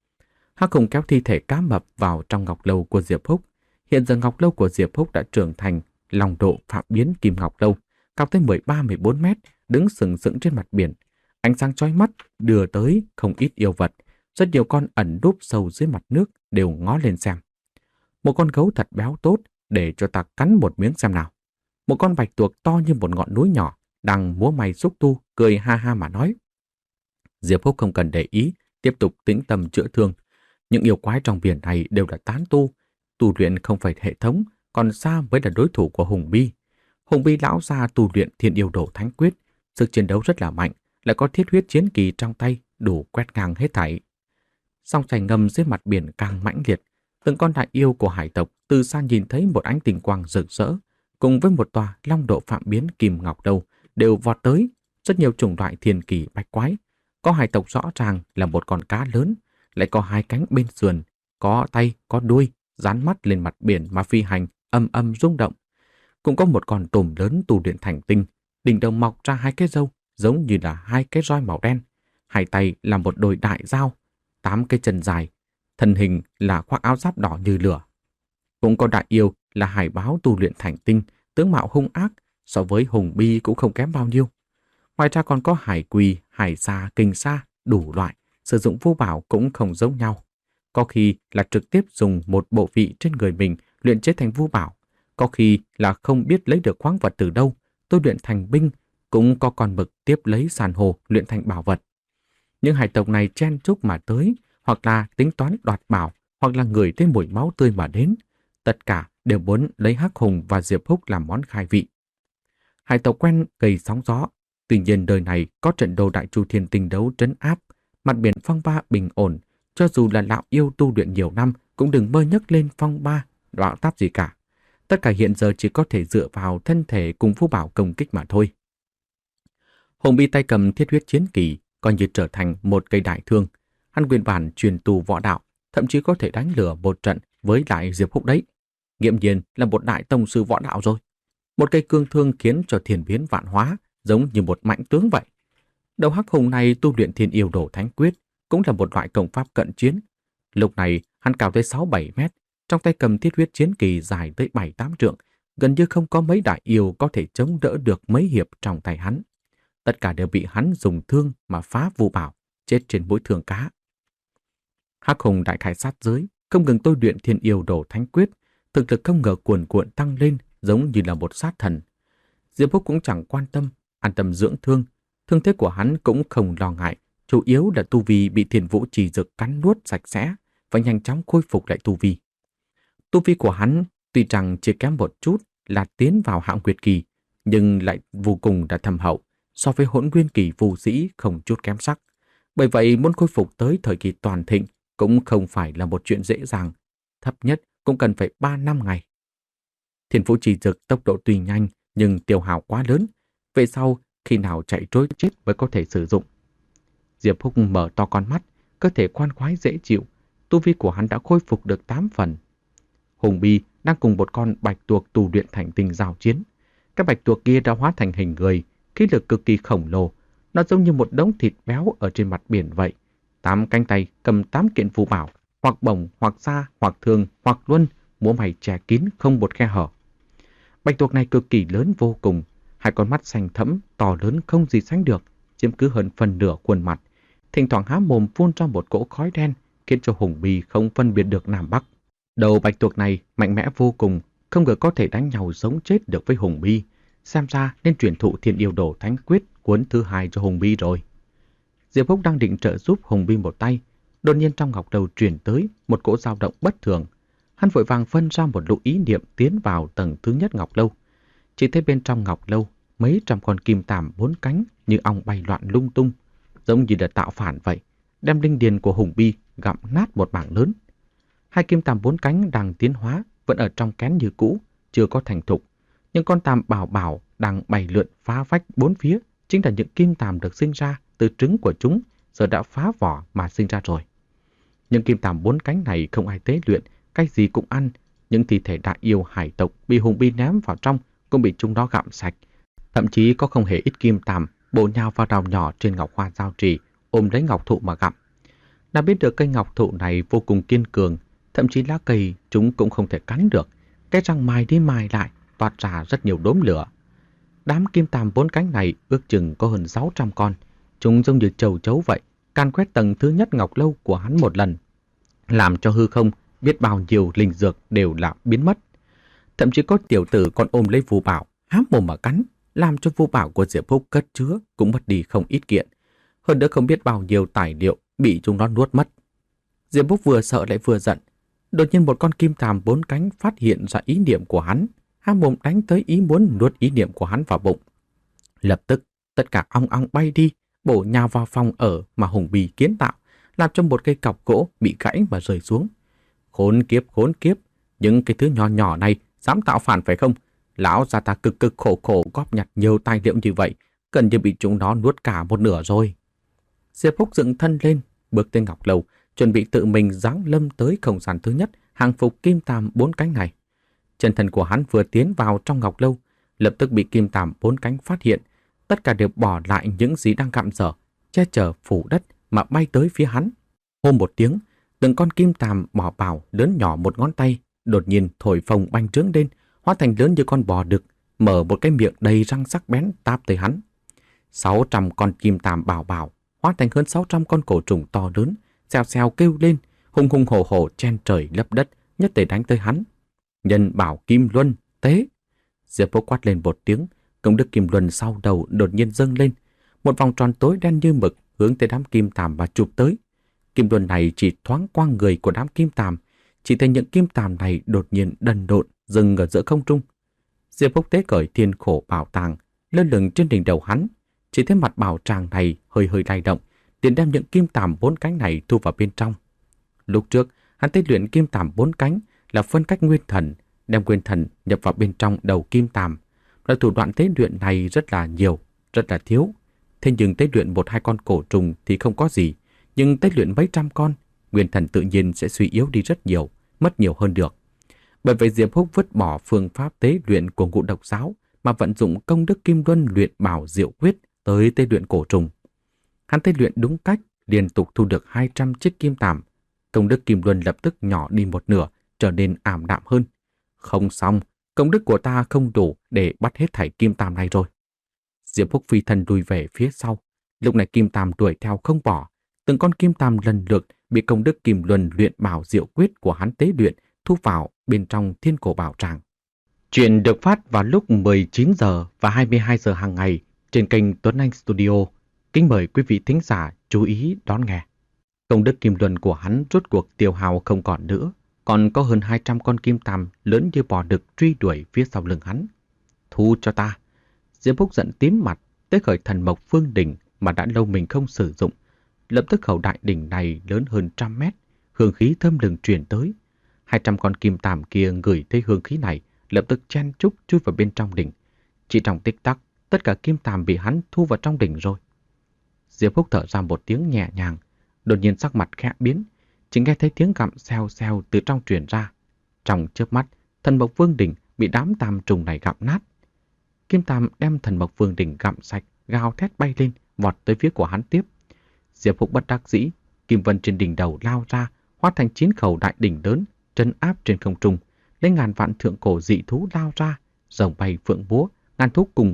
[SPEAKER 1] Hắc hùng kéo thi thể cá mập vào trong ngọc lâu của Diệp Húc. Hiện giờ ngọc lâu của Diệp Húc đã trưởng thành long độ phạm biến kim ngọc lâu, cao tới mười ba mười bốn mét, đứng sừng sững trên mặt biển. Ánh sáng chói mắt đưa tới không ít yêu vật, rất nhiều con ẩn núp sâu dưới mặt nước đều ngó lên xem. Một con gấu thật béo tốt, để cho ta cắn một miếng xem nào. Một con bạch tuộc to như một ngọn núi nhỏ, đang múa may xúc tu, cười ha ha mà nói. Diệp Húc không cần để ý, tiếp tục tĩnh tâm chữa thương. Những yêu quái trong biển này đều là tán tu, tu luyện không phải hệ thống, còn xa mới là đối thủ của Hùng Bi. Hùng Bi lão gia tu luyện Thiên Yêu Đồ Thánh Quyết, sức chiến đấu rất là mạnh, lại có thiết huyết chiến kỳ trong tay, đủ quét ngang hết thảy. Song chảy ngầm dưới mặt biển càng mãnh liệt, từng con đại yêu của hải tộc từ xa nhìn thấy một ánh tinh quang rực rỡ, cùng với một tòa long độ phạm biến kim ngọc đâu đều vọt tới. Rất nhiều chủng loại thiên kỳ bạch quái, có hải tộc rõ ràng là một con cá lớn, lại có hai cánh bên sườn, có tay, có đuôi, dán mắt lên mặt biển mà phi hành, âm âm rung động. Cũng có một con tôm lớn tu luyện thành tinh, đỉnh đầu mọc ra hai cái râu, giống như là hai cái roi màu đen. Hai tay là một đôi đại dao, tám cái chân dài, thân hình là khoác áo giáp đỏ như lửa. Cũng có đại yêu là hải báo tu luyện thành tinh, tướng mạo hung ác, so với Hùng Bi cũng không kém bao nhiêu. Ngoài ra còn có hải quỳ, hải xa, kình sa, đủ loại, sử dụng vô bảo cũng không giống nhau. Có khi là trực tiếp dùng một bộ vị trên người mình luyện chế thành vu bảo, có khi là không biết lấy được khoáng vật từ đâu, tôi luyện thành binh, cũng có con mực tiếp lấy sàn hồ luyện thành bảo vật. Những hải tộc này chen chúc mà tới, hoặc là tính toán đoạt bảo, hoặc là người thấy mùi máu tươi mà đến. Tất cả đều muốn lấy Hắc Hùng và Diệp Húc làm món khai vị. Hải tộc quen gây sóng gió, tuy nhiên đời này có trận đồ đại chu thiên tinh đấu trấn áp, mặt biển phong ba bình ổn, cho dù là lão yêu tu luyện nhiều năm cũng đừng mơ nhấc lên phong ba, bão táp gì cả. Tất cả hiện giờ chỉ có thể dựa vào thân thể cùng vũ bảo công kích mà thôi. Hùng Bi tay cầm thiết huyết chiến kỳ, coi như trở thành một cây đại thương. Hắn nguyên bản truyền tu võ đạo, thậm chí có thể đánh lửa một trận với lại Diệp Húc đấy. Nghiễm nhiên là một đại tông sư võ đạo rồi. Một cây cương thương khiến cho thiên biến vạn hóa, giống như một mãnh tướng vậy. Đầu Hắc Hùng này tu luyện Thiên Yêu Đồ Thánh Quyết, cũng là một loại công pháp cận chiến. Lúc này hắn cao tới sáu bảy mét, trong tay cầm thiết huyết chiến kỳ dài tới bảy tám trượng, gần như không có mấy đại yêu có thể chống đỡ được mấy hiệp trong tay hắn. Tất cả đều bị hắn dùng thương mà phá vu bảo, chết trên mũi thương cá. Hắc Hùng đại khai sát giới, không ngừng tôi luyện Thiên Yêu Đồ Thánh Quyết, thực lực không ngờ cuồn cuộn tăng lên, giống như là một sát thần. Diệp Húc cũng chẳng quan tâm, an tâm dưỡng thương, thương thế của hắn cũng không lo ngại, chủ yếu là tu vi bị Thiên Vũ Chỉ Dực cắn nuốt sạch sẽ và nhanh chóng khôi phục lại tu vi. Tu vi của hắn tuy rằng chỉ kém một chút là tiến vào hạng nguyệt kỳ, nhưng lại vô cùng đã thâm hậu, so với Hỗn Nguyên kỳ phù sĩ không chút kém sắc. Bởi vậy muốn khôi phục tới thời kỳ toàn thịnh cũng không phải là một chuyện dễ dàng, thấp nhất cũng cần phải ba năm ngày. Thiên Vũ Chỉ Dực tốc độ tuy nhanh nhưng tiêu hao quá lớn, về sau khi nào chạy trối chết mới có thể sử dụng. Diệp Húc mở to con mắt, cơ thể khoan khoái dễ chịu, tu vi của hắn đã khôi phục được tám phần. Hùng Bi đang cùng một con bạch tuộc tu luyện thành tinh giao chiến. Cái bạch tuộc kia đã hóa thành hình người, khí lực cực kỳ khổng lồ, nó giống như một đống thịt béo ở trên mặt biển vậy. Tám cánh tay cầm tám kiện phù bảo, hoặc bổng, hoặc xa, hoặc thương, hoặc luân, múa may che kín không một khe hở. Bạch tuộc này cực kỳ lớn vô cùng, Hai con mắt xanh thẫm, to lớn không gì sánh được, chiếm cứ hơn phần nửa khuôn mặt. Thỉnh thoảng há mồm phun ra một cỗ khói đen, khiến cho Hùng Bi không phân biệt được Nam Bắc. Đầu bạch tuộc này mạnh mẽ vô cùng, không ngờ có thể đánh nhau sống chết được với Hùng Bi. Xem ra nên truyền thụ Thiên Yêu Đồ Thánh Quyết cuốn thứ hai cho Hùng Bi rồi. Diệp Húc đang định trợ giúp Hùng Bi một tay, đột nhiên trong ngọc đầu truyền tới một cỗ dao động bất thường. Hắn vội vàng phân ra một lũ ý niệm tiến vào tầng thứ nhất ngọc lâu. Chỉ thấy bên trong ngọc lâu mấy trăm con kim tàm bốn cánh như ong bay loạn lung tung, giống như đã tạo phản vậy, đem linh điền của Hùng Bi gặm nát một mảng lớn. Hai kim tàm bốn cánh đang tiến hóa, vẫn ở trong kén như cũ, chưa có thành thục. Những con tàm bảo bảo đang bay lượn phá vách bốn phía, chính là những kim tàm được sinh ra từ trứng của chúng, giờ đã phá vỏ mà sinh ra rồi. Những kim tàm bốn cánh này không ai tế luyện, cái gì cũng ăn. Những thi thể đại yêu hải tộc bị Hùng Bi ném vào trong cũng bị chúng đó gặm sạch. Thậm chí có không hề ít kim tàm bổ nhào vào đào nhỏ trên ngọc hoa giao trì, ôm lấy ngọc thụ mà gặm. Đã biết được cây ngọc thụ này vô cùng kiên cường, thậm chí lá cây chúng cũng không thể cắn được. Cái răng mài đi mài lại, toát ra rất nhiều đốm lửa. Đám kim tàm bốn cánh này ước chừng có hơn sáu trăm con. Chúng giống như trầu chấu vậy, can quét tầng thứ nhất ngọc lâu của hắn một lần, làm cho hư không biết bao nhiêu linh dược đều là biến mất. Thậm chí có tiểu tử còn ôm lấy phù bảo, há mồm mà cắn, làm cho phù bảo của Diệp Húc cất chứa cũng mất đi không ít kiện. Hơn nữa không biết bao nhiêu tài liệu bị chúng nó nuốt mất. Diệp Húc vừa sợ lại vừa giận. Đột nhiên một con kim tàm bốn cánh phát hiện ra ý niệm của hắn, há mồm đánh tới ý muốn nuốt ý niệm của hắn vào bụng. Lập tức tất cả ong ong bay đi, bổ nhào vào phòng ở mà Hùng Bi kiến tạo, làm cho một cây cọc gỗ bị gãy và rơi xuống. Khốn kiếp, khốn kiếp, những cái thứ nhỏ nhỏ này dám tạo phản phải không? Lão già ta cực cực khổ khổ góp nhặt nhiều tài liệu như vậy, gần như bị chúng nó nuốt cả một nửa rồi. Diệp Húc dựng thân lên, bước tới ngọc lầu, chuẩn bị tự mình giáng lâm tới không gian thứ nhất, hàng phục kim tàm bốn cánh này. Chân thân của hắn vừa tiến vào trong ngọc lâu, lập tức bị kim tàm bốn cánh phát hiện, tất cả đều bỏ lại những gì đang gặm dở, che chở phủ đất mà bay tới phía hắn. Hô một tiếng, từng con kim tàm bò bào lớn nhỏ một ngón tay, đột nhiên thổi phồng bành trướng lên, hóa thành lớn như con bò đực, mở một cái miệng đầy răng sắc bén táp tới hắn. sáu trăm con kim tàm bảo bảo hóa thành hơn sáu trăm con cổ trùng to lớn, xèo xèo kêu lên, hùng hùng hổ hổ chen trời lấp đất, nhất để đánh tới hắn. Nhân bảo kim luân tế. Diệp Húc quát lên một tiếng, công đức kim luân sau đầu đột nhiên dâng lên, một vòng tròn tối đen như mực hướng tới đám kim tàm và chụp tới. Kim luân này chỉ thoáng qua người của đám kim tàm, chỉ thấy những kim tàm này đột nhiên đần độn dừng ở giữa không trung. Diệp Húc tế cởi thiên khổ bảo tàng lơ lửng trên đỉnh đầu hắn, chỉ thấy mặt bảo tràng này hơi hơi lay động, liền đem những kim tàm bốn cánh này thu vào bên trong. Lúc trước hắn tế luyện kim tàm bốn cánh là phân cách nguyên thần, đem nguyên thần nhập vào bên trong đầu kim tàm. Loại thủ đoạn tế luyện này rất là nhiều, rất là thiếu. Thế nhưng tế luyện một hai con cổ trùng thì không có gì, nhưng tế luyện mấy trăm con, nguyên thần tự nhiên sẽ suy yếu đi rất nhiều, mất nhiều hơn được. Bởi vậy Diệp Húc vứt bỏ phương pháp tế luyện của Ngũ Độc Giáo mà vận dụng công đức kim luân luyện bảo diệu quyết tới tế luyện cổ trùng. Hắn tế luyện đúng cách, liên tục thu được hai trăm chiếc kim tàm. Công đức kim luân lập tức nhỏ đi một nửa, trở nên ảm đạm hơn. Không xong, công đức của ta không đủ để bắt hết thảy kim tàm này rồi. Diệp Húc phi thân lùi về phía sau. Lúc này kim tàm đuổi theo không bỏ. Từng con kim tàm lần lượt bị công đức kim luân luyện bảo diệu quyết của hắn tế luyện thu vào bên trong thiên cổ bảo tràng. Chuyện được phát vào lúc mười chín giờ và hai mươi hai giờ hàng ngày trên kênh Tuấn Anh Studio. Kính mời quý vị thính giả chú ý đón nghe. Công đức kim luân của hắn rốt cuộc tiêu hao không còn nữa, còn có hơn hai trăm con kim tàm lớn như bò đực truy đuổi phía sau lưng hắn. Thu cho ta! Diệp Húc giận tím mặt, tế khởi thần mộc phương đỉnh mà đã lâu mình không sử dụng. Lập tức khẩu đại đỉnh này lớn hơn trăm mét, hương khí thơm lừng truyền tới. Hai trăm con kim tàm kia ngửi thấy hương khí này, lập tức chen chúc chui vào bên trong đỉnh. Chỉ trong tích tắc, tất cả kim tàm bị hắn thu vào trong đỉnh rồi. Diệp Húc thở ra một tiếng nhẹ nhàng, đột nhiên sắc mặt khẽ biến, chỉ nghe thấy tiếng gặm xèo xèo từ trong truyền ra. Trong chớp mắt, thần mộc vương đỉnh bị đám tàm trùng này gặm nát. Kim tàm đem thần mộc vương đỉnh gặm sạch, gào thét bay lên, vọt tới phía của hắn tiếp. Diệp Húc bất đắc dĩ, kim vân trên đỉnh đầu lao ra, hóa thành chín khẩu đại đỉnh lớn, trấn áp trên không trung, lấy ngàn vạn thượng cổ dị thú lao ra, rồng bay phượng múa, ngàn thú cùng múa,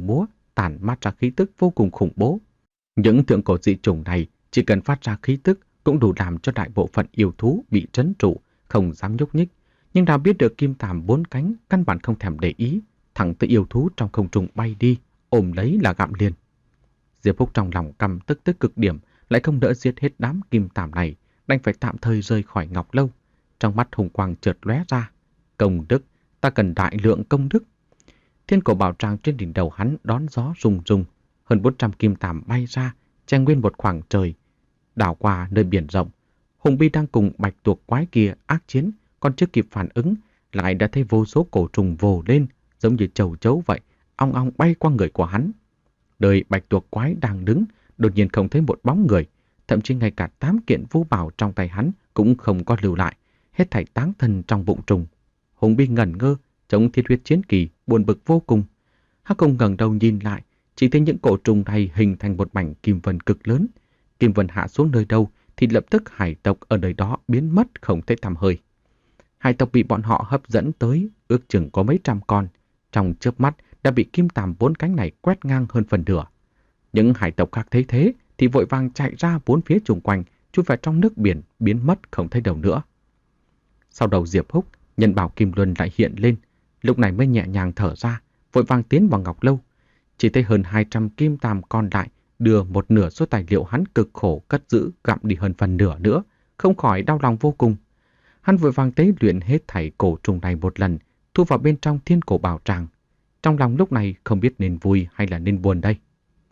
[SPEAKER 1] tản mát ra khí tức vô cùng khủng bố. Những thượng cổ dị chủng này chỉ cần phát ra khí tức cũng đủ làm cho đại bộ phận yêu thú bị trấn trụ, không dám nhúc nhích. Nhưng nào biết được kim tàm bốn cánh căn bản không thèm để ý, thẳng tới yêu thú trong không trung bay đi, ôm lấy là gặm liền. Diệp Húc trong lòng căm tức tới cực điểm, lại không đỡ giết hết đám kim tàm này, đành phải tạm thời rời khỏi Ngọc Lâu. Trong mắt hùng quang chợt lóe ra, công đức, ta cần đại lượng công đức. Thiên cổ bảo tràng trên đỉnh đầu hắn đón gió rung rung, hơn bốn trăm kim tàm bay ra, che nguyên một khoảng trời. Đảo qua nơi biển rộng, Hùng Bi đang cùng bạch tuộc quái kia ác chiến, còn chưa kịp phản ứng, lại đã thấy vô số cổ trùng vồ lên, giống như chầu chấu vậy, ong ong bay qua người của hắn. Đời bạch tuộc quái đang đứng, đột nhiên không thấy một bóng người, thậm chí ngay cả tám kiện vũ bảo trong tay hắn cũng không có lưu lại, hết thảy táng thân trong bụng trùng. Hùng Bi ngẩn ngơ, chống thiết huyết chiến kỳ, buồn bực vô cùng. Hắc Công ngẩng đầu nhìn lại, chỉ thấy những cổ trùng này hình thành một mảnh kim vân cực lớn. Kim vân hạ xuống nơi đâu thì lập tức hải tộc ở nơi đó biến mất không thấy tăm hơi. Hải tộc bị bọn họ hấp dẫn tới, ước chừng có mấy trăm con, trong chớp mắt đã bị kim tàm bốn cánh này quét ngang hơn phần nửa. Những hải tộc khác thấy thế thì vội vàng chạy ra bốn phía xung quanh, chui vào trong nước biển, biến mất không thấy đâu nữa. Sau đầu Diệp Húc, nhân bảo kim luân lại hiện lên, lúc này mới nhẹ nhàng thở ra, vội vàng tiến vào Ngọc Lâu. Chỉ thấy hơn hai trăm kim tàm còn lại đưa một nửa số tài liệu hắn cực khổ cất giữ gặm đi hơn phần nửa nữa, không khỏi đau lòng vô cùng. Hắn vội vàng tế luyện hết thảy cổ trùng này một lần, thu vào bên trong thiên cổ bảo tràng. Trong lòng lúc này không biết nên vui hay là nên buồn đây.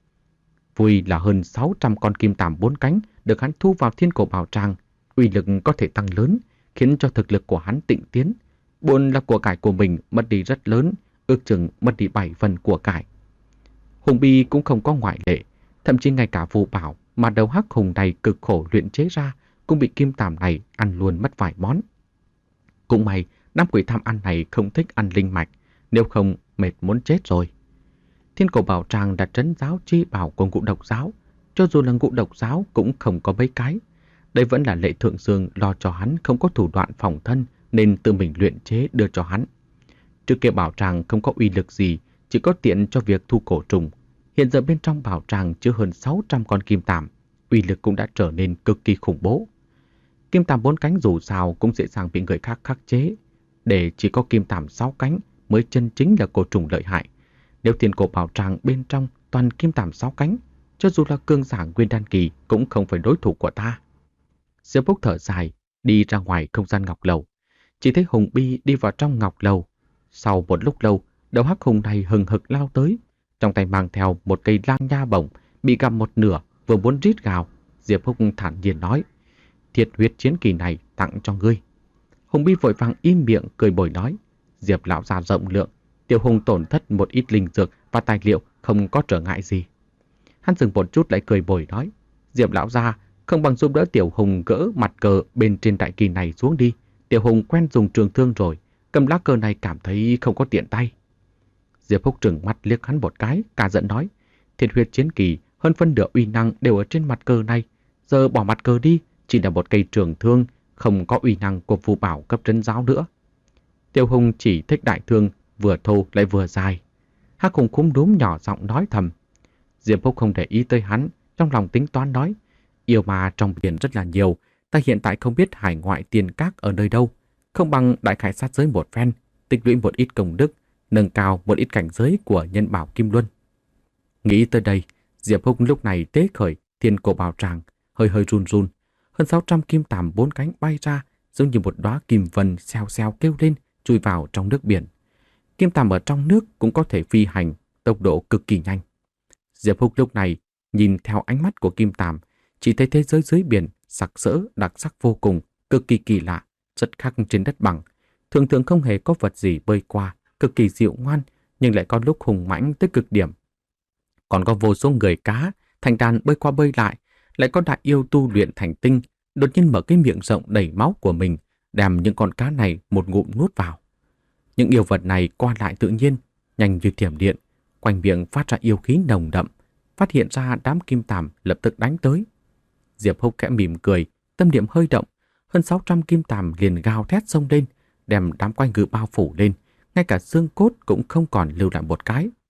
[SPEAKER 1] Vui là hơn sáu trăm con kim tàm bốn cánh được hắn thu vào thiên cổ bảo tràng, uy lực có thể tăng lớn, khiến cho thực lực của hắn tịnh tiến. Buồn là của cải của mình mất đi rất lớn, ước chừng mất đi bảy phần của cải. Hùng Bi cũng không có ngoại lệ, thậm chí ngay cả phù bảo mà đầu hắc hùng này cực khổ luyện chế ra cũng bị kim tàm này ăn luôn mất vài món. Cũng may, đám quỷ tham ăn này không thích ăn linh mạch, nếu không mệt muốn chết rồi. Thiên cổ bảo tràng đã trấn giáo chi bảo của ngũ độc giáo, cho dù là ngũ độc giáo cũng không có mấy cái. Đây vẫn là Lệ Thượng Dương lo cho hắn không có thủ đoạn phòng thân nên tự mình luyện chế đưa cho hắn. Trước kia bảo tràng không có uy lực gì, chỉ có tiện cho việc thu cổ trùng. Hiện giờ bên trong bảo tràng chứa hơn sáu trăm con kim tàm, uy lực cũng đã trở nên cực kỳ khủng bố. Kim tàm bốn cánh dù sao cũng dễ dàng bị người khác khắc chế, để chỉ có kim tàm sáu cánh mới chân chính là cổ trùng lợi hại. Nếu thiên cổ bảo tràng bên trong toàn kim tàm sáu cánh, cho dù là cương giả nguyên đan kỳ cũng không phải đối thủ của ta. Diệp Húc thở dài, đi ra ngoài không gian Ngọc Lầu. Chỉ thấy Hùng Bi đi vào trong Ngọc Lầu. Sau một lúc lâu, đầu hắc hùng này hừng hực lao tới, trong tay mang theo một cây lang nha bổng, bị gặm một nửa, vừa muốn rít gào. Diệp Húc thản nhiên nói, thiệt huyết chiến kỳ này tặng cho ngươi. Hùng Bi vội vàng im miệng cười bồi nói, Diệp lão già rộng lượng, Tiểu Hùng tổn thất một ít linh dược và tài liệu không có trở ngại gì. Hắn dừng một chút lại cười bồi nói, Diệp lão già không bằng giúp đỡ Tiểu Hùng gỡ mặt cờ bên trên đại kỳ này xuống đi. Tiểu Hùng quen dùng trường thương rồi, cầm lá cờ này cảm thấy không có tiện tay. Diệp Húc trừng mắt liếc hắn một cái, cả giận nói, thiệt huyết chiến kỳ hơn phân nửa uy năng đều ở trên mặt cờ này, giờ bỏ mặt cờ đi, chỉ là một cây trường thương, không có uy năng của phù bảo cấp trấn giáo nữa. Tiểu Hùng chỉ thích đại thương, vừa thô lại vừa dài. Hắc Hùng khúm núm nhỏ giọng nói thầm. Diệp Húc không để ý tới hắn, trong lòng tính toán nói, yêu ma trong biển rất là nhiều, ta hiện tại không biết hải ngoại tiền các ở nơi đâu, không bằng đại khải sát giới một phen, tích lũy một ít công đức, nâng cao một ít cảnh giới của nhân bảo Kim Luân. Nghĩ tới đây, Diệp Húc lúc này tế khởi thiên cổ bảo tràng, hơi hơi run run, hơn sáu trăm kim tàm bốn cánh bay ra, giống như một đóa kim vân xèo xèo kêu lên, chui vào trong nước biển. Kim tàm ở trong nước cũng có thể phi hành, tốc độ cực kỳ nhanh. Diệp Húc lúc này nhìn theo ánh mắt của kim tàm, chỉ thấy thế giới dưới biển sặc sỡ, đặc sắc vô cùng, cực kỳ kỳ lạ, rất khác trên đất bằng. Thường thường không hề có vật gì bơi qua, cực kỳ dịu ngoan, nhưng lại có lúc hùng mãnh tới cực điểm. Còn có vô số người cá, thành đàn bơi qua bơi lại, lại có đại yêu tu luyện thành tinh, đột nhiên mở cái miệng rộng đầy máu của mình, đem những con cá này một ngụm nuốt vào. Những yêu vật này qua lại tự nhiên, nhanh như thiểm điện, quanh miệng phát ra yêu khí nồng đậm, phát hiện ra đám kim tàm lập tức đánh tới. Diệp Húc khẽ mỉm cười, tâm niệm hơi động, hơn sáu trăm kim tàm liền gào thét xông lên, đem đám quanh ngự bao phủ lên, ngay cả xương cốt cũng không còn lưu lại một cái.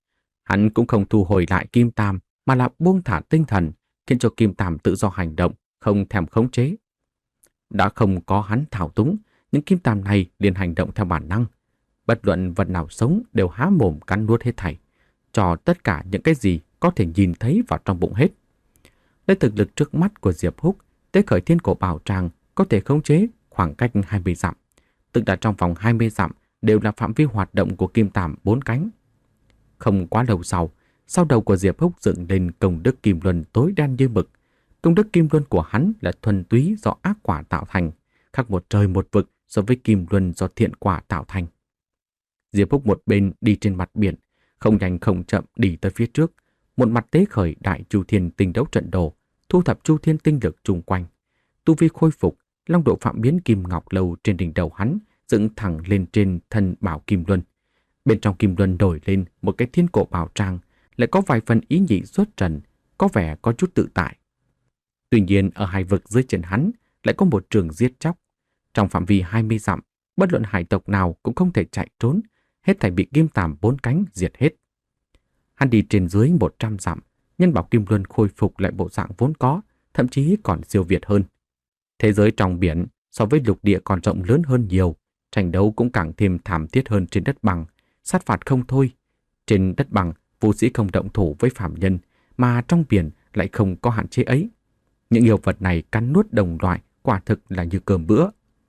[SPEAKER 1] Hắn cũng không thu hồi lại kim tam mà là buông thả tinh thần, khiến cho kim tam tự do hành động, không thèm khống chế. Đã không có hắn thao túng, những kim tam này liền hành động theo bản năng. Bất luận vật nào sống đều há mồm cắn nuốt hết thảy, cho tất cả những cái gì có thể nhìn thấy vào trong bụng hết. Lấy thực lực trước mắt của Diệp Húc, Tế Khởi Thiên Cổ Bảo Tràng có thể khống chế khoảng cách hai mươi dặm, tức là trong vòng hai mươi dặm đều là phạm vi hoạt động của kim tam bốn cánh. Không quá lâu sau, sau đầu của Diệp Húc dựng lên công đức kim luân tối đen như mực. Công đức kim luân của hắn là thuần túy do ác quả tạo thành, khác một trời một vực so với kim luân do thiện quả tạo thành. Diệp Húc một bên đi trên mặt biển, không nhanh không chậm đi tới phía trước, một mặt tế khởi đại chu thiên tinh đấu trận đồ, thu thập chu thiên tinh lực chung quanh. Tu vi khôi phục, long độ phạm biến kim ngọc lâu trên đỉnh đầu hắn dựng thẳng lên trên thân bảo kim luân. Bên trong kim luân nổi lên một cái thiên cổ bảo trang, lại có vài phần ý nhị xuất trần, có vẻ có chút tự tại. Tuy nhiên ở hai vực dưới chân hắn lại có một trường giết chóc. Trong phạm vi hai mươi dặm, bất luận hải tộc nào cũng không thể chạy trốn, hết thảy bị kim tam bốn cánh diệt hết. Hắn đi trên dưới một trăm dặm, nhân bảo kim luân khôi phục lại bộ dạng vốn có, thậm chí còn siêu việt hơn. Thế giới trong biển so với lục địa còn rộng lớn hơn nhiều, tranh đấu cũng càng thêm thảm thiết hơn trên đất bằng, sát phạt không thôi. Trên đất bằng, vũ sĩ không động thủ với phạm nhân, mà trong biển lại không có hạn chế ấy. Những yêu vật này cắn nuốt đồng loại, quả thực là như cơm bữa.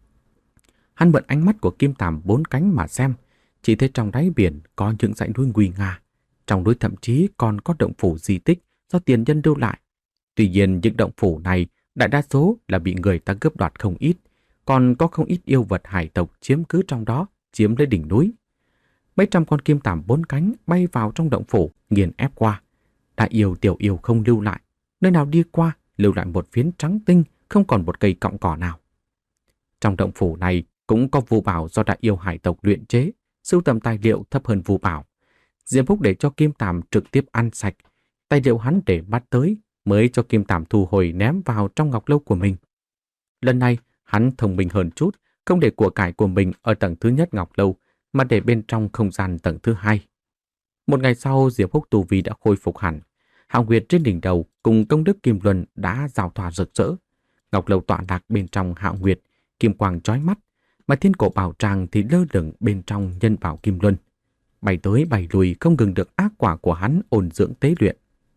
[SPEAKER 1] Hắn mượn ánh mắt của kim tam bốn cánh mà xem, chỉ thấy trong đáy biển có những dãy núi nguy nga. Trong núi thậm chí còn có động phủ di tích do tiền nhân lưu lại. Tuy nhiên những động phủ này đại đa số là bị người ta cướp đoạt không ít, còn có không ít yêu vật hải tộc chiếm cứ trong đó, chiếm lấy đỉnh núi. Mấy trăm con kim tam bốn cánh bay vào trong động phủ, nghiền ép qua. Đại yêu tiểu yêu không lưu lại, nơi nào đi qua lưu lại một phiến trắng tinh, không còn một cây cọng cỏ nào. Trong động phủ này cũng có vu bảo do đại yêu hải tộc luyện chế, sưu tầm tài liệu thấp hơn vu bảo. Diệp Húc để cho kim tam trực tiếp ăn sạch, tài liệu hắn để mắt tới mới cho kim tam thu hồi ném vào trong ngọc lâu của mình. Lần này hắn thông minh hơn chút, không để của cải của mình ở tầng thứ nhất ngọc lâu, mà để bên trong không gian tầng thứ hai. Một ngày sau, Diệp Húc tu vi đã khôi phục hẳn. Hạo Nguyệt trên đỉnh đầu cùng công đức kim luân đã giao thoa rực rỡ. Ngọc lâu tọa lạc bên trong Hạo Nguyệt, kim quang chói mắt, mà thiên cổ bảo tràng thì lơ lửng bên trong nhân bảo kim luân. Bay tới bay lùi không ngừng được ác quả của hắn ôn dưỡng tế luyện.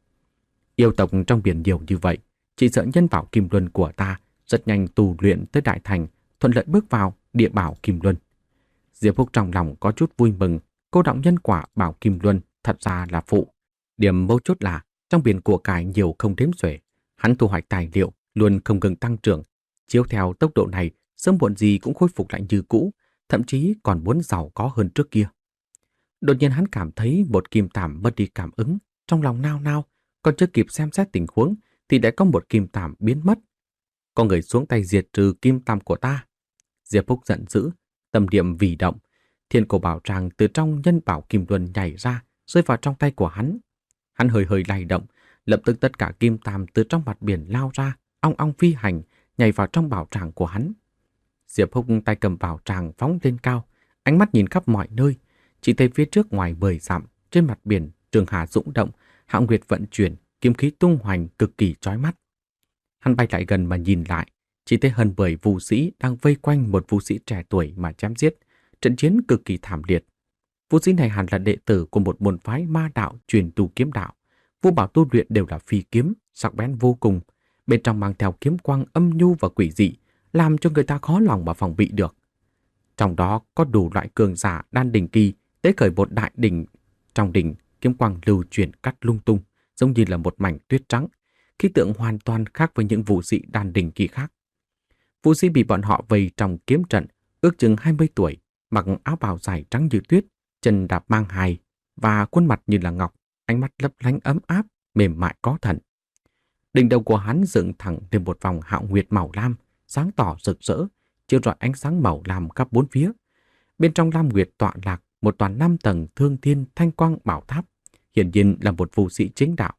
[SPEAKER 1] Yêu tộc trong biển nhiều như vậy, chỉ sợ nhân bảo kim luân của ta rất nhanh tu luyện tới đại thành, thuận lợi bước vào địa bảo kim luân. Diệp Húc trong lòng có chút vui mừng, cô động nhân quả bảo kim luân thật ra là phụ. Điểm mấu chốt là trong biển của cải nhiều không đếm xuể, hắn thu hoạch tài liệu luôn không ngừng tăng trưởng. Chiếu theo tốc độ này, sớm muộn gì cũng khôi phục lại như cũ, thậm chí còn muốn giàu có hơn trước kia. Đột nhiên hắn cảm thấy một kim tam mất đi cảm ứng, trong lòng nao nao, còn chưa kịp xem xét tình huống thì đã có một kim tam biến mất. Có người xuống tay diệt trừ kim tam của ta. Diệp Húc giận dữ, tâm niệm vì động, thiên cổ bảo tràng từ trong nhân bảo kim luân nhảy ra, rơi vào trong tay của hắn. Hắn hơi hơi lay động, lập tức tất cả kim tam từ trong mặt biển lao ra, ong ong phi hành, nhảy vào trong bảo tràng của hắn. Diệp Húc tay cầm bảo tràng phóng lên cao, ánh mắt nhìn khắp mọi nơi, chỉ thấy phía trước ngoài mười dặm, trên mặt biển trường hà dũng động, Hạo Nguyệt vận chuyển, kiếm khí tung hoành cực kỳ chói mắt. Hắn bay lại gần mà nhìn lại, chỉ thấy hơn mười vũ sĩ đang vây quanh một vũ sĩ trẻ tuổi mà chém giết, trận chiến cực kỳ thảm liệt. Vũ sĩ này hẳn là đệ tử của một môn phái ma đạo truyền tu kiếm đạo. Vũ bảo tu luyện đều là phi kiếm, sắc bén vô cùng, bên trong mang theo kiếm quang âm nhu và quỷ dị, làm cho người ta khó lòng mà phòng bị được. Trong đó có đủ loại cường giả đan đỉnh kỳ, tế khởi một đại đỉnh. Trong đỉnh, kiếm quang lưu chuyển cắt lung tung, giống như là một mảnh tuyết trắng, khí tượng hoàn toàn khác với những vũ sĩ đan đỉnh kỳ khác. Vũ sĩ bị bọn họ vây trong kiếm trận, ước chừng hai mươi tuổi, mặc áo bào dài trắng như tuyết, chân đạp mang hài và khuôn mặt như là ngọc, ánh mắt lấp lánh ấm áp, mềm mại có thần. Đỉnh đầu của hắn dựng thẳng lên một vòng hạo nguyệt màu lam, sáng tỏ rực rỡ, chiếu rọi ánh sáng màu lam khắp bốn phía. Bên trong lam nguyệt tọa lạc một toàn năm tầng thương thiên thanh quang bảo tháp, hiển nhiên là một vũ sĩ chính đạo.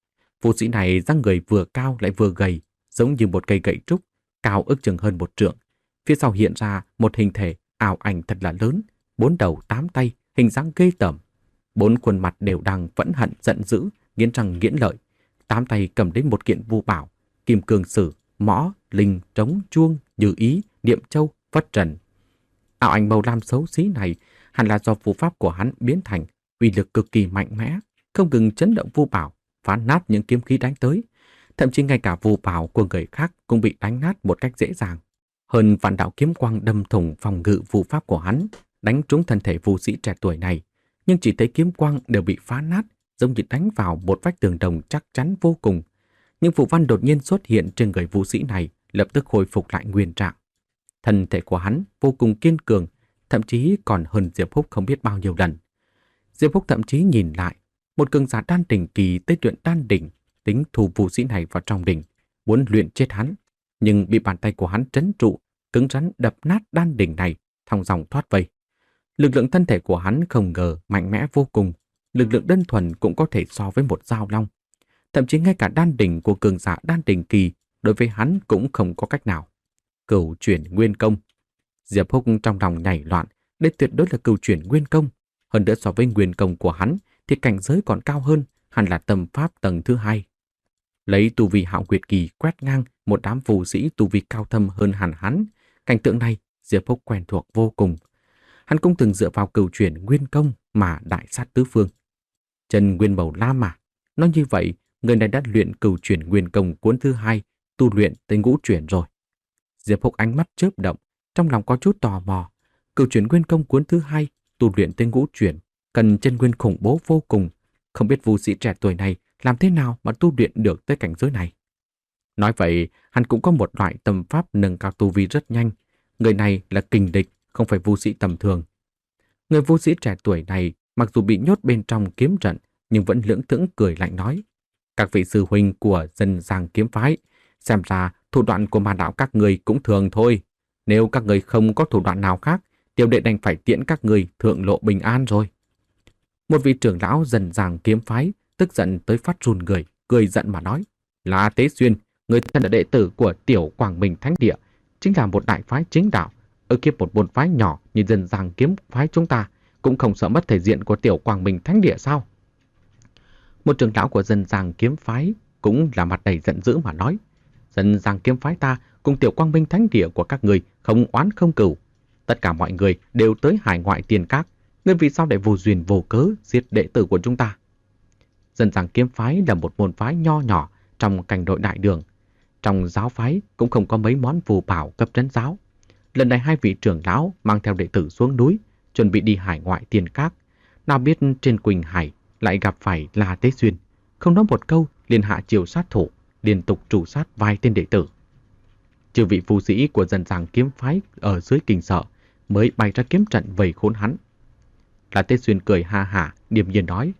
[SPEAKER 1] Vũ sĩ này dáng người vừa cao lại vừa gầy, giống như một cây gậy trúc, cao ước chừng hơn một trượng. Phía sau hiện ra một hình thể ảo ảnh thật là lớn, bốn đầu tám tay, hình dáng ghê tởm. Bốn khuôn mặt đều đang phẫn hận giận dữ, nghiến răng nghiến lợi. Tám tay cầm đến một kiện vu bảo, kim cương sử, mõ, linh, trống, chuông, như ý, niệm châu, phất trần. Ảo ảnh màu lam xấu xí này hẳn là do phù pháp của hắn biến thành, uy lực cực kỳ mạnh mẽ, không ngừng chấn động vu bảo, phá nát những kiếm khí đánh tới. Thậm chí ngay cả vu bảo của người khác cũng bị đánh nát một cách dễ dàng. Hơn vạn đạo kiếm quang đâm thủng phòng ngự phù pháp của hắn, đánh trúng thân thể vũ sĩ trẻ tuổi này, nhưng chỉ thấy kiếm quang đều bị phá nát, giống như đánh vào một vách tường đồng chắc chắn vô cùng. Nhưng phù văn đột nhiên xuất hiện trên người vũ sĩ này, lập tức hồi phục lại nguyên trạng. Thân thể của hắn vô cùng kiên cường, thậm chí còn hơn Diệp Húc không biết bao nhiêu lần. Diệp Húc thậm chí nhìn lại, một cường giả đan đỉnh kỳ tới luyện đan đỉnh, tính thu vũ sĩ này vào trong đỉnh, muốn luyện chết hắn, nhưng bị bàn tay của hắn trấn trụ, cứng rắn đập nát đan đỉnh này, thong dòng thoát vây. Lực lượng thân thể của hắn không ngờ mạnh mẽ vô cùng, lực lượng đơn thuần cũng có thể so với một dao long. Thậm chí ngay cả đan đỉnh của cường giả đan đỉnh kỳ đối với hắn cũng không có cách nào. Cửu chuyển nguyên công. Diệp Húc trong lòng nhảy loạn, đây tuyệt đối là cửu chuyển nguyên công. Hơn nữa so với nguyên công của hắn thì cảnh giới còn cao hơn, hẳn là tâm pháp tầng thứ hai. Lấy tu vi hạo nguyệt kỳ quét ngang một đám phù sĩ tu vi cao thâm hơn hẳn hắn. Cảnh tượng này Diệp Húc quen thuộc vô cùng. Hắn cũng từng dựa vào cửu chuyển nguyên công mà đại sát tứ phương. Chân nguyên màu lam mà. Nói như vậy, người này đã luyện cửu chuyển nguyên công cuốn thứ hai, tu luyện tới ngũ chuyển rồi. Diệp Húc ánh mắt chớp động, trong lòng có chút tò mò. Cửu chuyển nguyên công cuốn thứ hai, tu luyện tới ngũ chuyển, cần chân nguyên khủng bố vô cùng. Không biết vũ sĩ trẻ tuổi này làm thế nào mà tu luyện được tới cảnh giới này. Nói vậy, hắn cũng có một loại tâm pháp nâng cao tu vi rất nhanh. Người này là kình địch, không phải vũ sĩ tầm thường. Người vũ sĩ trẻ tuổi này mặc dù bị nhốt bên trong kiếm trận, nhưng vẫn lưỡng thững cười lạnh nói: các vị sư huynh của Dân Giang kiếm phái, xem ra thủ đoạn của ma đạo các người cũng thường thôi. Nếu các người không có thủ đoạn nào khác, tiểu đệ đành phải tiễn các người thượng lộ bình an rồi. Một vị trưởng lão Dân Giang kiếm phái tức giận tới phát run người, cười giận mà nói: là Tế Xuyên, người thân là đệ tử của Tiểu Quảng Bình Thánh Địa, chính là một đại phái chính đạo. Ở kiếp một môn phái nhỏ như Dân Giang kiếm phái chúng ta cũng không sợ mất thể diện của Tiểu Quảng Bình Thánh Địa sao? Một trưởng lão của Dân Giang kiếm phái cũng là mặt đầy giận dữ mà nói: Dân Giang kiếm phái ta cùng Tiểu Quang Minh Thánh Địa của các người không oán không cừu. Tất cả mọi người đều tới hải ngoại tiền các, nên vì sao lại vô duyên vô cớ giết đệ tử của chúng ta? Dân Giang kiếm phái là một môn phái nho nhỏ trong cảnh nội đại đường. Trong giáo phái cũng không có mấy món phù bảo cấp trấn giáo. Lần này hai vị trưởng lão mang theo đệ tử xuống núi, chuẩn bị đi hải ngoại tiền các. Nào biết trên Quỳnh Hải lại gặp phải La Tế Xuyên, không nói một câu liền hạ chiều sát thủ, liên tục tru sát vài tên đệ tử. Chư vị phù sĩ của Dân Giang kiếm phái ở dưới kinh sợ mới bày ra kiếm trận vây khốn hắn. La Tế Xuyên cười ha hả, điềm nhiên nói: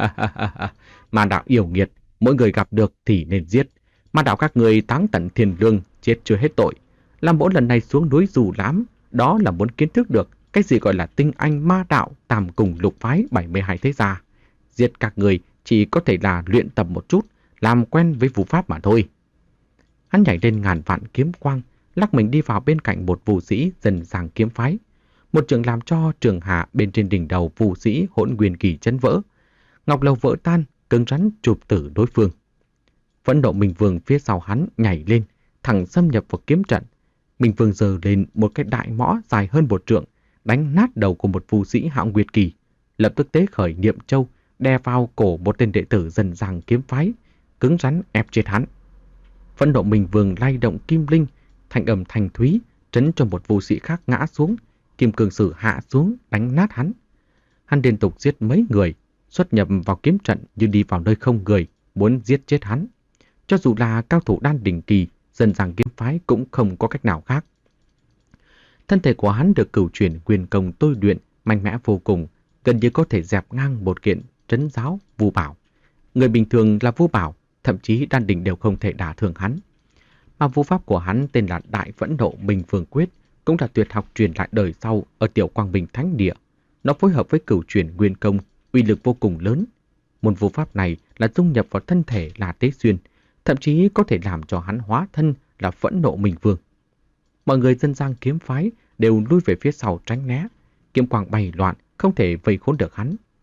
[SPEAKER 1] ma đạo yêu nghiệt, mỗi người gặp được thì nên giết. Ma đạo các người táng tận thiên lương, chết chưa hết tội. Làm mỗi lần này xuống núi dù lắm, đó là muốn kiến thức được cái gì gọi là tinh anh ma đạo tam cùng lục phái bảy mươi hai thế gia. Giết các người chỉ có thể là luyện tập một chút, làm quen với phù pháp mà thôi. Hắn nhảy lên ngàn vạn kiếm quang, lắc mình đi vào bên cạnh một vũ sĩ Dân Giang kiếm phái. Một trường làm cho trường hạ bên trên đỉnh đầu vũ sĩ Hỗn Nguyên kỳ chấn vỡ. Ngọc lầu vỡ tan, cứng rắn chụp tử đối phương. Phẫn nộ Minh Vương phía sau hắn nhảy lên, thẳng xâm nhập vào kiếm trận. Minh Vương giơ lên một cái đại mõ dài hơn một trượng, đánh nát đầu của một vũ sĩ Hạo Nguyệt kỳ, lập tức tế khởi niệm châu, đè vào cổ một tên đệ tử Dân Giang kiếm phái, cứng rắn ép chết hắn. Phẫn nộ Minh Vương lay động kim linh, thanh âm thanh thúy trấn cho một vũ sĩ khác ngã xuống, kim cương sử hạ xuống đánh nát hắn. Hắn liên tục giết mấy người, xuất nhập vào kiếm trận như đi vào nơi không người, muốn giết chết hắn. Cho dù là cao thủ đan đỉnh kỳ, Dân Giang kiếm phái cũng không có cách nào khác. Thân thể của hắn được cửu chuyển quyền công tôi luyện mạnh mẽ vô cùng, gần như có thể dẹp ngang một kiện trấn giáo vu bảo. Người bình thường là vu bảo, thậm chí đan đỉnh đều không thể đả thương hắn. Mà vu pháp của hắn tên là Đại Phẫn Nộ Minh Vương Quyết, cũng là tuyệt học truyền lại đời sau ở Tiểu Quang Bình Thánh Địa. Nó phối hợp với cửu chuyển nguyên công, uy lực vô cùng lớn. Môn vu pháp này là dung nhập vào thân thể là Tế Xuyên, thậm chí có thể làm cho hắn hóa thân là Phẫn Nộ Minh Vương. Mọi người Dân Giang kiếm phái đều lui về phía sau tránh né, kiếm quang bay loạn, không thể vây khốn được hắn.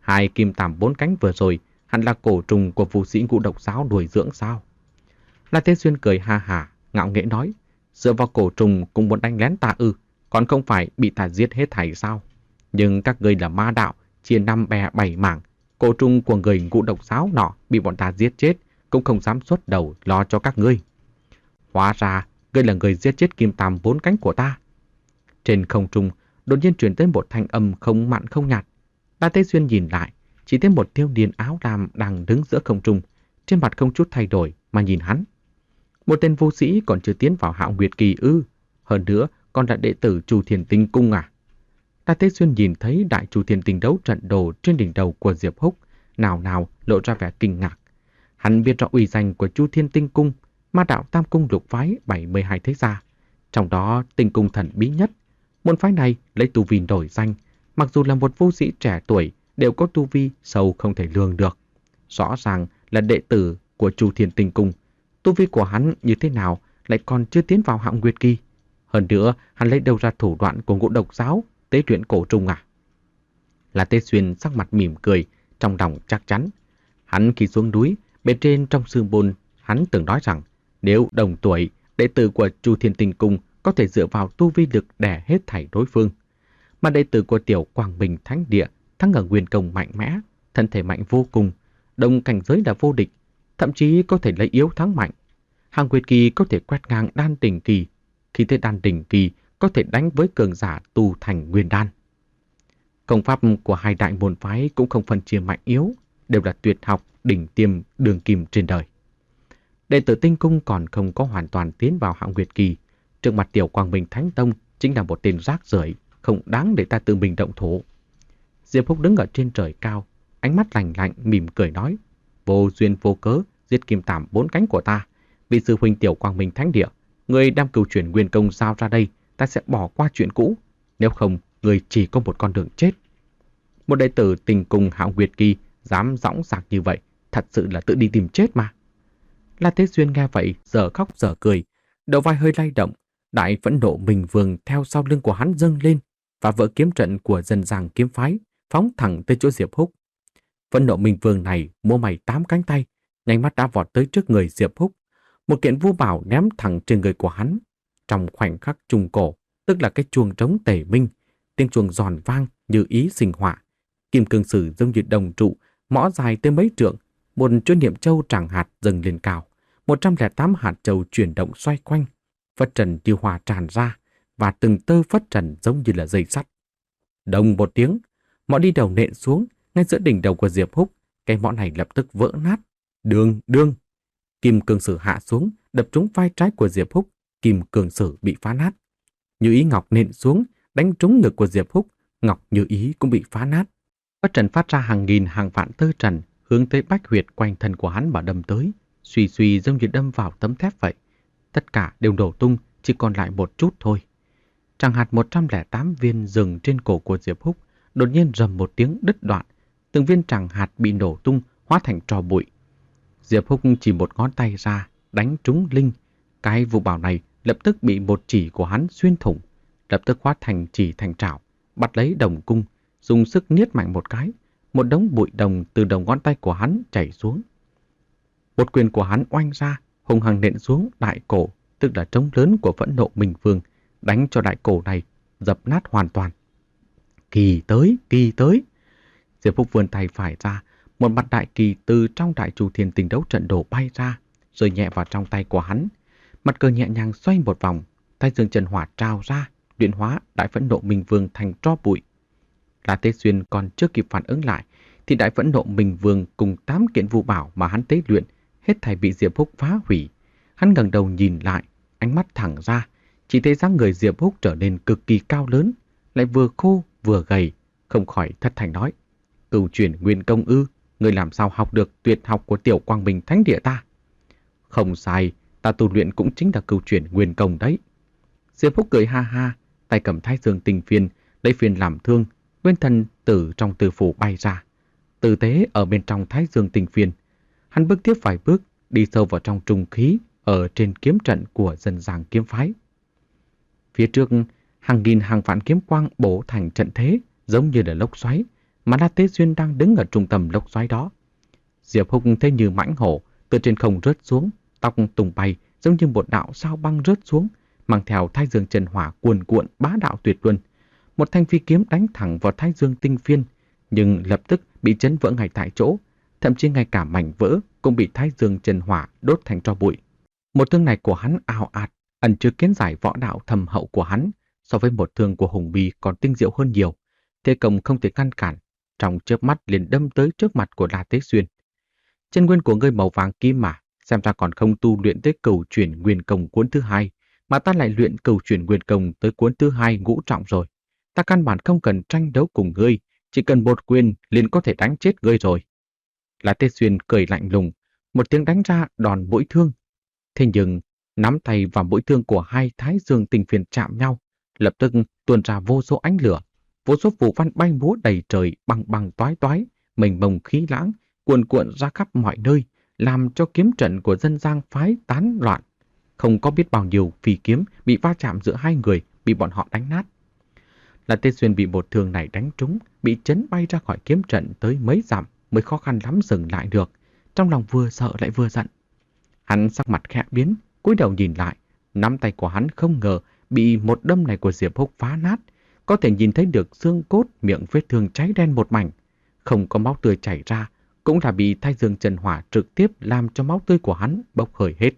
[SPEAKER 1] Hai kim tàm bốn cánh vừa rồi hẳn là cổ trùng của vũ sĩ ngũ độc giáo nuôi dưỡng sao? La Tế Xuyên cười ha hả, ngạo nghễ nói, dựa vào cổ trùng cũng muốn đánh lén ta ư, còn không phải bị ta giết hết thảy sao? Nhưng các ngươi là ma đạo, chia năm bè bảy mảng, cổ trùng của người ngũ độc giáo nọ bị bọn ta giết chết, cũng không dám xuất đầu lo cho các ngươi. Hóa ra, ngươi là người giết chết kim tàm bốn cánh của ta. Trên không trung, đột nhiên truyền tới một thanh âm không mặn không nhạt. La Tế Xuyên nhìn lại, chỉ thấy một thiếu niên áo lam đang đứng giữa không trung, trên mặt không chút thay đổi mà nhìn hắn. Một tên vô sĩ còn chưa tiến vào Hạo Nguyệt Kỳ ư? Hơn nữa, còn là đệ tử Chu Thiên Tinh Cung à? La Tế Xuyên nhìn thấy đại Chu Thiên Tinh đấu trận đồ trên đỉnh đầu của Diệp Húc, nào nào lộ ra vẻ kinh ngạc. Hắn biết rõ uy danh của Chu Thiên Tinh Cung, ma đạo tam cung lục phái bảy mươi hai thế gia, trong đó Tinh Cung thần bí nhất. Môn phái này lấy tu vi nổi danh, mặc dù là một vô sĩ trẻ tuổi, đều có tu vi sâu không thể lường được. Rõ ràng là đệ tử của Chu Thiên Tinh Cung. Tu vi của hắn như thế nào lại còn chưa tiến vào Hạo Nguyệt Kỳ? Hơn nữa, hắn lấy đâu ra thủ đoạn của ngũ độc giáo, tế luyện cổ trùng à? La Tế Xuyên sắc mặt mỉm cười, trong lòng chắc chắn. Hắn khi xuống núi, bên trên trong sương bồn, hắn từng nói rằng nếu đồng tuổi, đệ tử của Chu Thiên Tinh Cung có thể dựa vào tu vi lực đè hết thảy đối phương. Mà đệ tử của Tiểu Quang Bình Thánh Địa thắng ở nguyên công mạnh mẽ, thân thể mạnh vô cùng, đồng cảnh giới là vô địch, thậm chí có thể lấy yếu thắng mạnh. Hàng Nguyệt Kỳ có thể quét ngang đan đỉnh kỳ, khi tới đan đỉnh kỳ có thể đánh với cường giả tu thành nguyên đan. Công pháp của hai đại môn phái cũng không phân chia mạnh yếu, đều là tuyệt học đỉnh tiêm đường kim trên đời. Đệ tử Tinh Cung còn không có hoàn toàn tiến vào Hạo Nguyệt Kỳ, trước mặt Tiểu Quang Minh Thánh Tông chính là một tên rác rưởi, không đáng để ta tự mình động thủ. Diệp Húc đứng ở trên trời cao, ánh mắt lạnh lạnh mỉm cười nói, vô duyên vô cớ giết kim tàm bốn cánh của ta, vị sư huynh Tiểu Quang Minh Thánh Địa, người đem cửu chuyển nguyên công giao ra đây, ta sẽ bỏ qua chuyện cũ, nếu không người chỉ có một con đường chết. Một đệ tử Tinh Cung Hạo Nguyệt Kỳ dám dõng dạc như vậy, thật sự là tự đi tìm chết mà. La Tế Xuyên nghe vậy giờ khóc giờ cười, đầu vai hơi lay động, đại phẫn nộ Minh Vương theo sau lưng của hắn dâng lên và vỡ kiếm trận của Dân Giang kiếm phái phóng thẳng tới chỗ Diệp Húc. Phẫn nộ Minh Vương này múa may tám cánh tay, nhanh mắt đã vọt tới trước người Diệp Húc, một kiện vu bảo ném thẳng trên người của hắn. Trong khoảnh khắc trùng cổ, tức là cái chuông trống tề minh, tiếng chuông giòn vang như ý sinh hỏa, kim cương sử giống như đồng trụ, mõ dài tới mấy trượng, một chuỗi niệm châu tràng hạt dâng lên cao, một trăm lẻ tám hạt châu chuyển động xoay quanh, phất trần như hòa tràn ra, và từng tơ phất trần giống như là dây sắt. Đồng một tiếng, mõ đi đầu nện xuống, ngay giữa đỉnh đầu của Diệp Húc, cái mõ này lập tức vỡ nát. Đương, đương, kim cương sử hạ xuống, đập trúng vai trái của Diệp Húc, kim cương sử bị phá nát. Như ý ngọc nện xuống, đánh trúng ngực của Diệp Húc, ngọc như ý cũng bị phá nát. Phất trần phát ra hàng nghìn hàng vạn tơ trần, hướng tới bách huyệt quanh thân của hắn mà đâm tới, suy suy giống như đâm vào tấm thép vậy. Tất cả đều đổ tung, chỉ còn lại một chút thôi. Tràng hạt một trăm lẻ tám viên rừng trên cổ của Diệp Húc đột nhiên rầm một tiếng đứt đoạn, từng viên tràng hạt bị nổ tung, hóa thành tro bụi. Diệp Húc chỉ một ngón tay ra, đánh trúng linh. Cái vụ bảo này lập tức bị một chỉ của hắn xuyên thủng, lập tức hóa thành chỉ thành trảo, bắt lấy đồng cung, dùng sức niết mạnh một cái, một đống bụi đồng từ đầu ngón tay của hắn chảy xuống. Một quyền của hắn oanh ra, hùng hăng nện xuống đại cổ, tức là trống lớn của Phẫn Nộ Minh Vương, đánh cho đại cổ này dập nát hoàn toàn. Kỳ tới, kỳ tới. Diệp Húc vươn tay phải ra, một mặt đại kỳ từ trong đại Chu Thiên Tinh đấu trận đồ bay ra, rơi nhẹ vào trong tay của hắn. Mặt cờ nhẹ nhàng xoay một vòng, tay dương chân hỏa trào ra, luyện hóa đại Phẫn Nộ Minh Vương thành tro bụi. La Tế Xuyên còn chưa kịp phản ứng lại, thì đại Phẫn Nộ Minh Vương cùng tám kiện vu bảo mà hắn tế luyện hết thảy bị Diệp Húc phá hủy. Hắn ngẩng đầu nhìn lại, ánh mắt thẳng ra, chỉ thấy dáng người Diệp Húc trở nên cực kỳ cao lớn, lại vừa khô vừa gầy, không khỏi thất thanh nói: "Cửu chuyển nguyên công ư? Ngươi làm sao học được tuyệt học của Tiểu Quang Minh Thánh Địa ta?" "Không sai, ta tu luyện cũng chính là cửu chuyển nguyên công đấy." Diệp Húc cười ha ha, tay cầm Thái Dương Tinh Phiên, lấy phiên làm thương, nguyên thần từ trong tư phủ bay ra, tử tế ở bên trong Thái Dương Tinh Phiên. Hắn bước tiếp vài bước, đi sâu vào trong trùng khí ở trên kiếm trận của Dân Giang kiếm phái. Phía trước, hàng nghìn hàng vạn kiếm quang bổ thành trận thế, giống như là lốc xoáy, mà La Tế Xuyên đang đứng ở trung tâm lốc xoáy đó. Diệp Húc thấy như mãnh hổ từ trên không rớt xuống, tóc tung bay giống như một đạo sao băng rớt xuống, mang theo thái dương chân hỏa cuồn cuộn bá đạo tuyệt luân. Một thanh phi kiếm đánh thẳng vào thái dương tinh phiên, nhưng lập tức bị chấn vỡ ngay tại chỗ, thậm chí ngay cả mảnh vỡ cũng bị thái dương chân hỏa đốt thành tro bụi. Một thương này của hắn ào ạt, ẩn chứa kiến giải võ đạo thầm hậu của hắn, so với một thương của Hùng Bì còn tinh diệu hơn nhiều. Thế công không thể ngăn cản, trong chớp mắt liền đâm tới trước mặt của La Tế Xuyên. Chân nguyên của ngươi màu vàng kim mà, xem ra còn không tu luyện tới cầu chuyển nguyên công cuốn thứ hai, mà ta lại luyện cầu chuyển nguyên công tới cuốn thứ hai ngũ trọng rồi. Ta căn bản không cần tranh đấu cùng ngươi, chỉ cần một quyền liền có thể đánh chết ngươi rồi. La Tế Xuyên cười lạnh lùng, một tiếng đánh ra đòn mũi thương. Thế nhưng, nắm tay và mũi thương của hai thái dương tinh phiên chạm nhau, lập tức tuôn ra vô số ánh lửa, vô số phù văn bay múa đầy trời băng băng toái toái, mênh mông khí lãng, cuồn cuộn ra khắp mọi nơi, làm cho kiếm trận của dân Giang phái tán loạn. Không có biết bao nhiêu phi kiếm bị va chạm giữa hai người, bị bọn họ đánh nát. La Tế Xuyên bị một thương này đánh trúng, bị chấn bay ra khỏi kiếm trận tới mấy dặm mới khó khăn lắm dừng lại được, trong lòng vừa sợ lại vừa giận. Hắn sắc mặt khẽ biến, cúi đầu nhìn lại, nắm tay của hắn không ngờ bị một đâm này của Diệp Húc phá nát, có thể nhìn thấy được xương cốt, miệng vết thương cháy đen một mảnh, không có máu tươi chảy ra, cũng là bị thái dương chân hỏa trực tiếp làm cho máu tươi của hắn bốc hơi hết.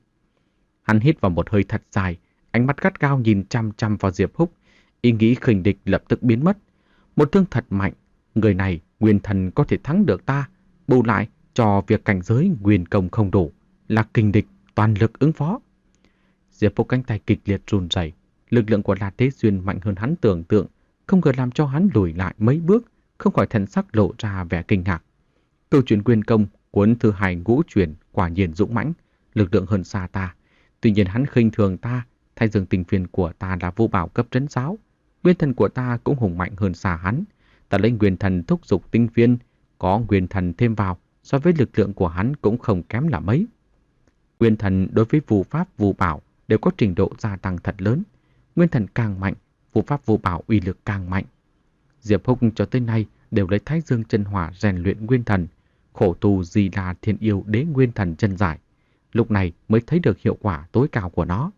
[SPEAKER 1] Hắn hít vào một hơi thật dài, ánh mắt gắt gao nhìn chăm chăm vào Diệp Húc, ý nghĩ khinh địch lập tức biến mất. Một thương thật mạnh, người này nguyên thần có thể thắng được ta, bù lại cho việc cảnh giới nguyên công không đủ, là kình địch toàn lực ứng phó. Diệp Húc cánh tay kịch liệt run rẩy, lực lượng của La Tế Xuyên mạnh hơn hắn tưởng tượng, không ngờ làm cho hắn lùi lại mấy bước, không khỏi thần sắc lộ ra vẻ kinh ngạc. Câu chuyện nguyên công cuốn thứ hai ngũ truyền quả nhiên dũng mãnh, lực lượng hơn xa ta. Tuy nhiên hắn khinh thường ta, thái dương tinh phiên của ta là vô bảo cấp trấn giáo, nguyên thần của ta cũng hùng mạnh hơn xa hắn. Ta lấy nguyên thần thúc dục tinh phiên, có nguyên thần thêm vào, so với lực lượng của hắn cũng không kém là mấy. Nguyên thần đối với phù pháp phù bảo đều có trình độ gia tăng thật lớn. Nguyên thần càng mạnh, phù pháp phù bảo uy lực càng mạnh. Diệp Húc cho tới nay đều lấy thái dương chân hỏa rèn luyện nguyên thần, khổ tu Di La Thiên Yêu Đế Nguyên Thần chân giải, lúc này mới thấy được hiệu quả tối cao của nó.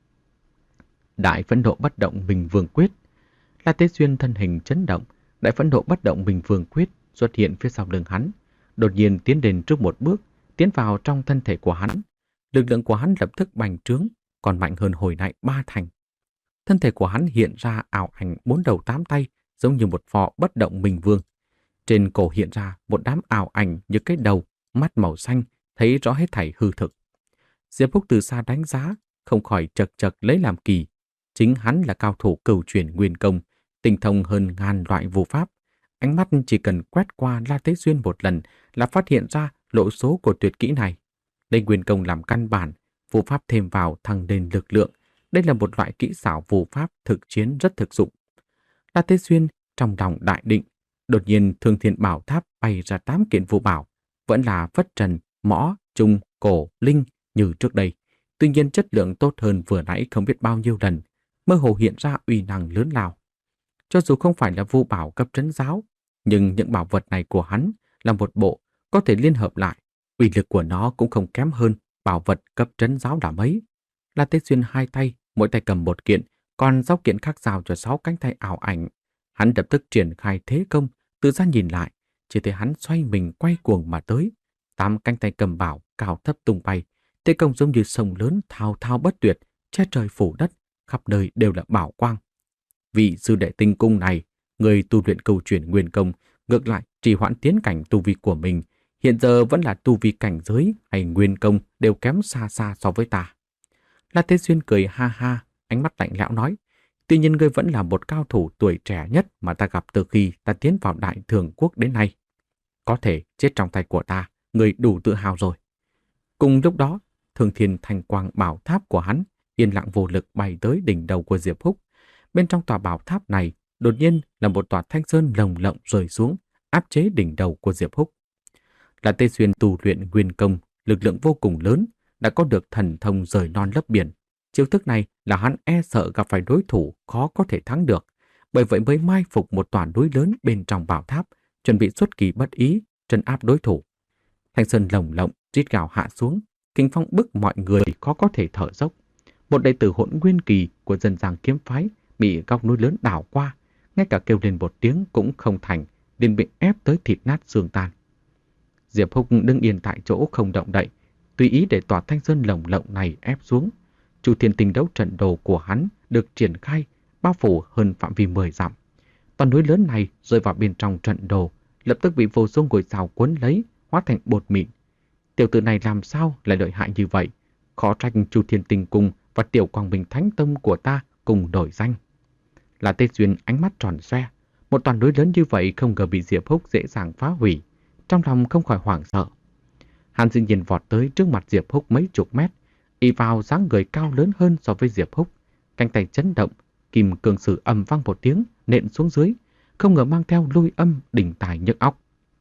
[SPEAKER 1] Đại phẫn nộ bất động Bình Vương Quyết. La Tế Xuyên thân hình chấn động, đại phẫn nộ bất động Bình Vương Quyết xuất hiện phía sau lưng hắn, đột nhiên tiến đến trước một bước, tiến vào trong thân thể của hắn. Lực lượng của hắn lập tức bành trướng, còn mạnh hơn hồi nãy ba thành. Thân thể của hắn hiện ra ảo ảnh bốn đầu tám tay, giống như một phò bất động Bình Vương. Trên cổ hiện ra một đám ảo ảnh như cái đầu, mắt màu xanh, thấy rõ hết thảy hư thực. Diệp Húc từ xa đánh giá, không khỏi chật chật lấy làm kỳ. Chính hắn là cao thủ cửu chuyển nguyên công, tinh thông hơn ngàn loại vũ pháp. Ánh mắt chỉ cần quét qua La Tế Xuyên một lần là phát hiện ra lộ số của tuyệt kỹ này. Lấy nguyên công làm căn bản, vũ pháp thêm vào thăng lên lực lượng. Đây là một loại kỹ xảo vũ pháp thực chiến rất thực dụng. La Tế Xuyên trong lòng đại định, đột nhiên Thương Thiên Bảo Tháp bay ra tám kiện vũ bảo, vẫn là Phất Trần, Mõ, Trung, Cổ, Linh như trước đây. Tuy nhiên chất lượng tốt hơn vừa nãy không biết bao nhiêu lần, mơ hồ hiện ra uy năng lớn lao. Cho dù không phải là vũ bảo cấp trấn giáo, nhưng những bảo vật này của hắn là một bộ có thể liên hợp lại, uy lực của nó cũng không kém hơn bảo vật cấp trấn giáo đã mấy. La Tế Xuyên hai tay, mỗi tay cầm một kiện, còn sáu kiện khác giao cho sáu cánh tay ảo ảnh. Hắn lập tức triển khai thế công, từ xa nhìn lại, chỉ thấy hắn xoay mình quay cuồng mà tới. Tám cánh tay cầm bảo cao thấp tung bay, thế công giống như sông lớn thao thao bất tuyệt, che trời phủ đất, khắp nơi đều là bảo quang. Vị sư đệ tinh cung này, người tu luyện câu chuyển nguyên công, ngược lại trì hoãn tiến cảnh tu vi của mình, hiện giờ vẫn là tu vi cảnh giới hay nguyên công đều kém xa xa so với ta. La Tế Xuyên cười ha ha, ánh mắt lạnh lẽo nói, tuy nhiên ngươi vẫn là một cao thủ tuổi trẻ nhất mà ta gặp từ khi ta tiến vào Đại Thường Quốc đến nay. Có thể chết trong tay của ta, ngươi đủ tự hào rồi. Cùng lúc đó, Thương Thiên Thanh Quang bảo tháp của hắn yên lặng vô lực bay tới đỉnh đầu của Diệp Húc. Bên trong tòa bảo tháp này, đột nhiên là một tòa thanh sơn lồng lộng rơi xuống, áp chế đỉnh đầu của Diệp Húc. Là Tê Xuyên tu luyện nguyên công, lực lượng vô cùng lớn, đã có được thần thông rời non lấp biển. Chiêu thức này là hắn e sợ gặp phải đối thủ khó có thể thắng được, bởi vậy mới mai phục một tòa núi lớn bên trong bảo tháp, chuẩn bị xuất kỳ bất ý, trấn áp đối thủ. Thanh sơn lồng lộng, rít gào hạ xuống, kinh phong bức mọi người khó có thể thở dốc. Một đệ tử hỗn nguyên kỳ của dân giang kiếm phái bị góc núi lớn đảo qua, ngay cả kêu lên một tiếng cũng không thành, liền bị ép tới thịt nát xương tan. Diệp Húc đứng yên tại chỗ không động đậy, tùy ý để tòa thanh sơn lồng lộng này ép xuống. Chu Thiên Tinh đấu trận đồ của hắn được triển khai, bao phủ hơn phạm vi mười dặm. Toàn núi lớn này rơi vào bên trong trận đồ, lập tức bị vô số ngôi sao cuốn lấy, hóa thành bột mịn. Tiểu tử này làm sao lại lợi hại như vậy? Khó trách Chu Thiên Tinh Cung và Tiểu Quang Minh Thánh Tông của ta cùng đổi danh. Là Tê Duyên ánh mắt tròn xoe, một toàn núi lớn như vậy không ngờ bị Diệp Húc dễ dàng phá hủy, trong lòng không khỏi hoảng sợ. Hàn Dĩnh Nhiên vọt tới trước mặt Diệp Húc mấy chục mét, y vào dáng người cao lớn hơn so với Diệp Húc, cánh tay chấn động, kim cương sử ầm vang một tiếng nện xuống dưới, không ngờ mang theo lôi âm đỉnh tài nhức óc.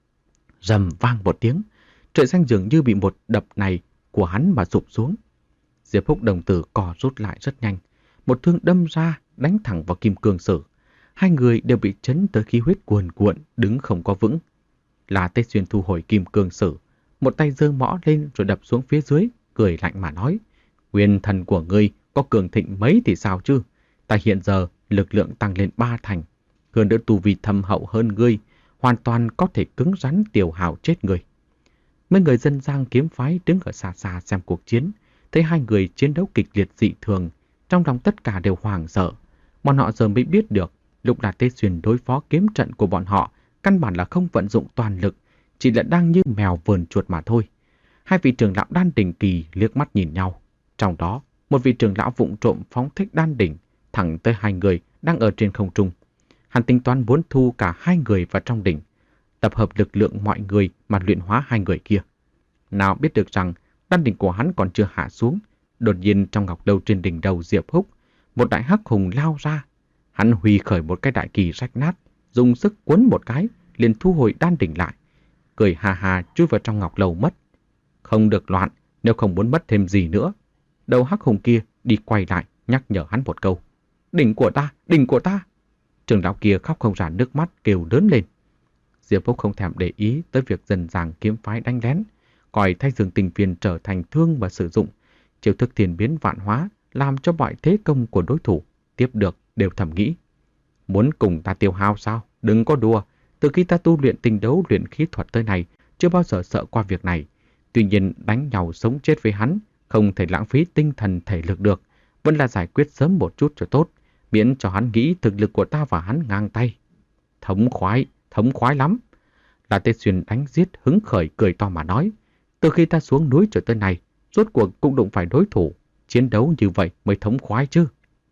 [SPEAKER 1] Rầm vang một tiếng, trời xanh dường như bị một đập này của hắn mà sụp xuống. Diệp Húc đồng tử cò rút lại rất nhanh, một thương đâm ra đánh thẳng vào kim cương sử. Hai người đều bị chấn tới khí huyết cuồn cuộn, đứng không có vững. Là Tê Xuyên thu hồi kim cương sử, một tay giơ mõ lên rồi đập xuống phía dưới, cười lạnh mà nói: Nguyên thần của ngươi có cường thịnh mấy thì sao chứ? Ta hiện giờ lực lượng tăng lên ba thành, hơn nữa tu vi thâm hậu hơn ngươi, hoàn toàn có thể cứng rắn Tiểu Hào chết ngươi. Mấy người dân Giang kiếm phái đứng ở xa xa xem cuộc chiến, thấy hai người chiến đấu kịch liệt dị thường, trong lòng tất cả đều hoảng sợ. Bọn họ giờ mới biết được, lúc là Tê Xuyên đối phó kiếm trận của bọn họ, căn bản là không vận dụng toàn lực, chỉ là đang như mèo vờn chuột mà thôi. Hai vị trưởng lão đan đỉnh kỳ liếc mắt nhìn nhau. Trong đó, một vị trưởng lão vụng trộm phóng thích đan đỉnh, thẳng tới hai người đang ở trên không trung. Hắn tính toán muốn thu cả hai người vào trong đỉnh, tập hợp lực lượng mọi người mà luyện hóa hai người kia. Nào biết được rằng đan đỉnh của hắn còn chưa hạ xuống, đột nhiên trong ngọc lâu trên đỉnh đầu Diệp Húc, một đại hắc hùng lao ra. Hắn huy khởi một cái đại kỳ rách nát, dùng sức quấn một cái, liền thu hồi đan đỉnh lại, cười hà hà chui vào trong ngọc lâu mất. Không được loạn, nếu không muốn mất thêm gì nữa. Đầu hắc hùng kia đi quay lại nhắc nhở hắn một câu: Đỉnh của ta, đỉnh của ta. Trưởng lão kia khóc không ra nước mắt, kêu lớn lên. Diệp Húc không thèm để ý tới việc dân Giang kiếm phái đánh lén, coi Thái Dương Tinh Phiên trở thành thương mà sử dụng, chiêu thức thiên biến vạn hóa, làm cho mọi thế công của đối thủ tiếp được đều thầm nghĩ: Muốn cùng ta tiêu hao sao? Đừng có đùa. Từ khi ta tu luyện tinh đấu luyện khí thuật tới này, chưa bao giờ sợ qua việc này. Tuy nhiên đánh nhau sống chết với hắn, không thể lãng phí tinh thần thể lực được, vẫn là giải quyết sớm một chút cho tốt, miễn cho hắn nghĩ thực lực của ta và hắn ngang tay. Thống khoái, thống khoái lắm. Là Tê Xuyên đánh giết hứng khởi cười to mà nói: Từ khi ta xuống núi trở tới này, rốt cuộc cũng đụng phải đối thủ, chiến đấu như vậy mới thống khoái chứ.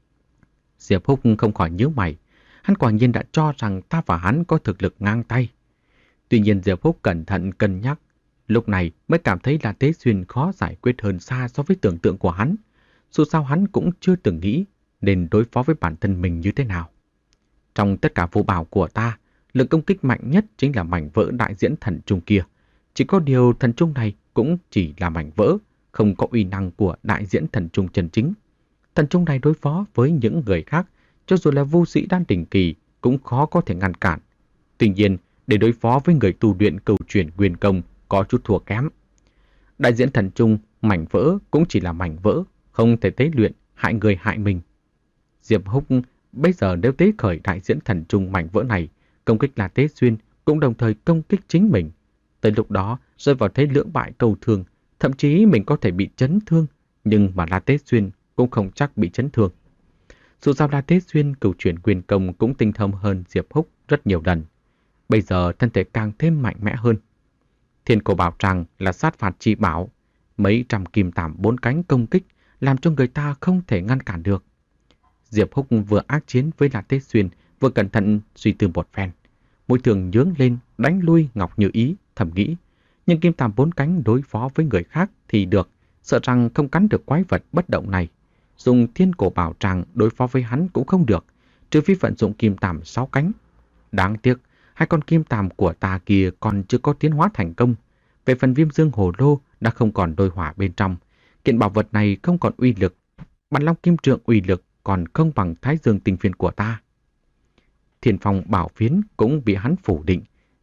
[SPEAKER 1] Diệp Húc không khỏi nhíu mày, hắn quả nhiên đã cho rằng ta và hắn có thực lực ngang tay. Tuy nhiên Diệp Húc cẩn thận cân nhắc, lúc này mới cảm thấy là Tế Xuyên khó giải quyết hơn xa so với tưởng tượng của hắn. Dù sao hắn cũng chưa từng nghĩ nên đối phó với bản thân mình như thế nào. Trong tất cả vô bảo của ta, lực công kích mạnh nhất chính là mảnh vỡ đại diễn thần trung kia. Chỉ có điều thần trung này cũng chỉ là mảnh vỡ, không có uy năng của đại diễn thần trung chân chính. Thần trung này đối phó với những người khác, cho dù là vô sĩ đan đỉnh kỳ, cũng khó có thể ngăn cản. Tuy nhiên, để đối phó với người tu luyện cầu truyền nguyên công có chút thua kém. Đại diễn thần trung, mảnh vỡ cũng chỉ là mảnh vỡ, không thể tế luyện, hại người hại mình. Diệp Húc bây giờ nếu tế khởi đại diễn thần trung mảnh vỡ này, công kích là Tế Xuyên cũng đồng thời công kích chính mình. Tới lúc đó rơi vào thế lưỡng bại cầu thường, thậm chí mình có thể bị chấn thương, nhưng mà La Tế Xuyên cũng không chắc bị chấn thương. Dù sao La Tế Xuyên cửu chuyển quyền công cũng tinh thông hơn Diệp Húc rất nhiều lần. Bây giờ thân thể càng thêm mạnh mẽ hơn. Thiên cổ bảo tràng là sát phạt chi bảo, mấy trăm kim tảm bốn cánh công kích làm cho người ta không thể ngăn cản được. Diệp Húc vừa ác chiến với La Tế Xuyên, vừa cẩn thận suy tư một phen. Mũi thường nhướng lên, đánh lui Ngọc Như Ý, thầm nghĩ. Nhưng kim tảm bốn cánh đối phó với người khác thì được, sợ rằng không cắn được quái vật bất động này. Dùng thiên cổ bảo tràng đối phó với hắn cũng không được, trừ phi vận dụng kim tảm sáu cánh. Đáng tiếc, hai con kim tàm của ta kia còn chưa có tiến hóa thành công. Về phần viêm dương hồ lô đã không còn đôi hỏa bên trong. Kiện bảo vật này không còn uy lực. Bản long kim trượng uy lực còn không bằng thái dương tinh phiên của ta. Thiên phong bảo phiến cũng bị hắn phủ định.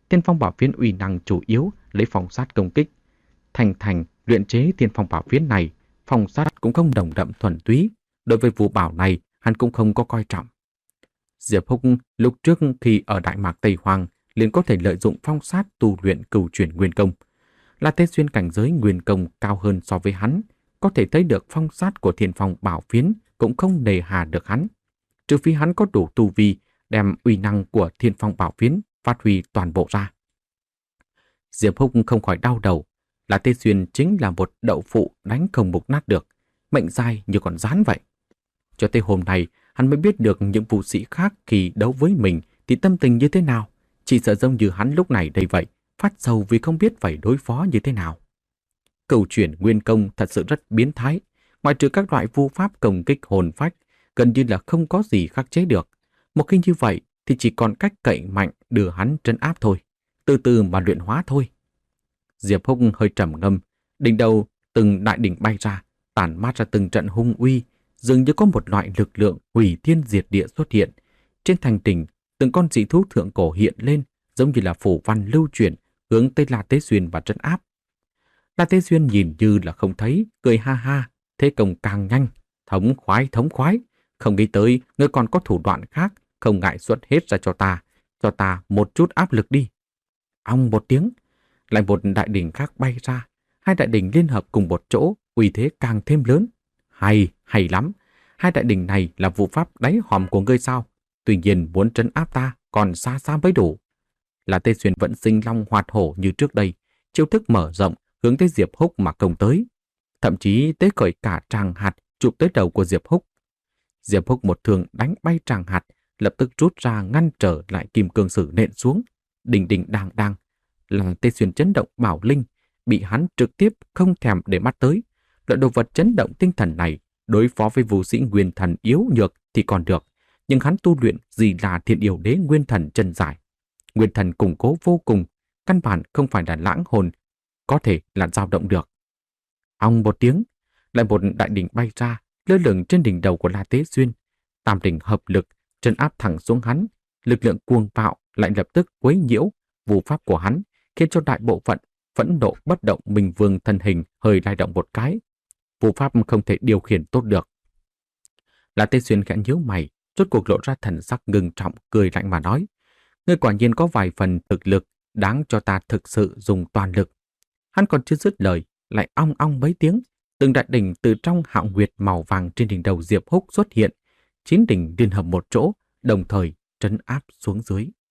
[SPEAKER 1] Thiên phong bảo phiến uy năng chủ yếu lấy phong sát công kích. Thành Thành luyện chế thiên phong bảo phiến này, phong sát cũng không đồng đậm thuần túy. Đối với vũ bảo này, hắn cũng không có coi trọng. Diệp Húc lúc trước khi ở Đại Mạc Tây Hoàng liền có thể lợi dụng phong sát tu luyện cửu chuyển nguyên công. La Tế Xuyên cảnh giới nguyên công cao hơn so với hắn, có thể thấy được phong sát của thiên phong bảo phiến cũng không nề hà được hắn. Trừ phi hắn có đủ tu vi đem uy năng của thiên phong bảo phiến phát huy toàn bộ ra. Diệp Húc không khỏi đau đầu. La Tế Xuyên chính là một đậu phụ đánh không mục nát được, mệnh dai như con rán vậy. Cho tới hôm nay, hắn mới biết được những vũ sĩ khác khi đấu với mình thì tâm tình như thế nào. Chỉ sợ giống như hắn lúc này đây vậy, phát sầu vì không biết phải đối phó như thế nào. Cửu chuyển nguyên công thật sự rất biến thái. Ngoài trừ các loại vu pháp công kích hồn phách, gần như là không có gì khắc chế được. Một khi như vậy thì chỉ còn cách cậy mạnh đưa hắn trấn áp thôi. Từ từ mà luyện hóa thôi. Diệp Húc hơi trầm ngâm, đỉnh đầu từng đại đỉnh bay ra, tản mát ra từng trận hung uy, dường như có một loại lực lượng hủy thiên diệt địa xuất hiện. Trên thành đỉnh, từng con dị thú thượng cổ hiện lên, giống như là phù văn lưu chuyển, hướng tới La Tế Xuyên và trấn áp. La Tế Xuyên nhìn như là không thấy, cười ha ha, thế công càng nhanh, thống khoái thống khoái, không nghĩ tới ngươi còn có thủ đoạn khác, không ngại xuất hết ra cho ta, cho ta một chút áp lực đi. Ong một tiếng, lại một đại đỉnh khác bay ra, hai đại đỉnh liên hợp cùng một chỗ, uy thế càng thêm lớn. Hay, hay lắm, hai đại đỉnh này là vụ pháp đáy hòm của ngươi sao? Tuy nhiên muốn trấn áp ta còn xa xa mới đủ. La Tế Xuyên vẫn sinh long hoạt hổ như trước đây, chiêu thức mở rộng hướng tới Diệp Húc mà công tới. Thậm chí tế khởi cả tràng hạt chụp tới đầu của Diệp Húc. Diệp Húc một thường đánh bay tràng hạt, lập tức rút ra ngăn trở lại kim cương sử nện xuống. Đình đình đang đang, La Tế Xuyên chấn động bảo linh, bị hắn trực tiếp không thèm để mắt tới. Loại đồ vật chấn động tinh thần này đối phó với vũ sĩ nguyên thần yếu nhược thì còn được, nhưng hắn tu luyện gì là Thiên Yêu Đế nguyên thần chân giải. Nguyên thần củng cố vô cùng, căn bản không phải là lãng hồn, có thể là dao động được. Ong một tiếng, lại một đại đỉnh bay ra, lơ lửng trên đỉnh đầu của La Tế Xuyên. Tam đỉnh hợp lực, trấn áp thẳng xuống hắn, lực lượng cuồng bạo lại lập tức quấy nhiễu vũ pháp của hắn, khiến cho đại bộ phận phẫn nộ bất động Minh Vương thân hình hơi lay động một cái. Vũ pháp không thể điều khiển tốt được. La Tế Xuyên khẽ nhíu mày, rốt cuộc lộ ra thần sắc ngưng trọng, cười lạnh mà nói: ngươi quả nhiên có vài phần thực lực, đáng cho ta thực sự dùng toàn lực. Hắn còn chưa dứt lời, lại ong ong mấy tiếng, từng đại đỉnh từ trong hạo nguyệt màu vàng trên đỉnh đầu Diệp Húc xuất hiện, chín đỉnh liên hợp một chỗ, đồng thời trấn áp xuống dưới.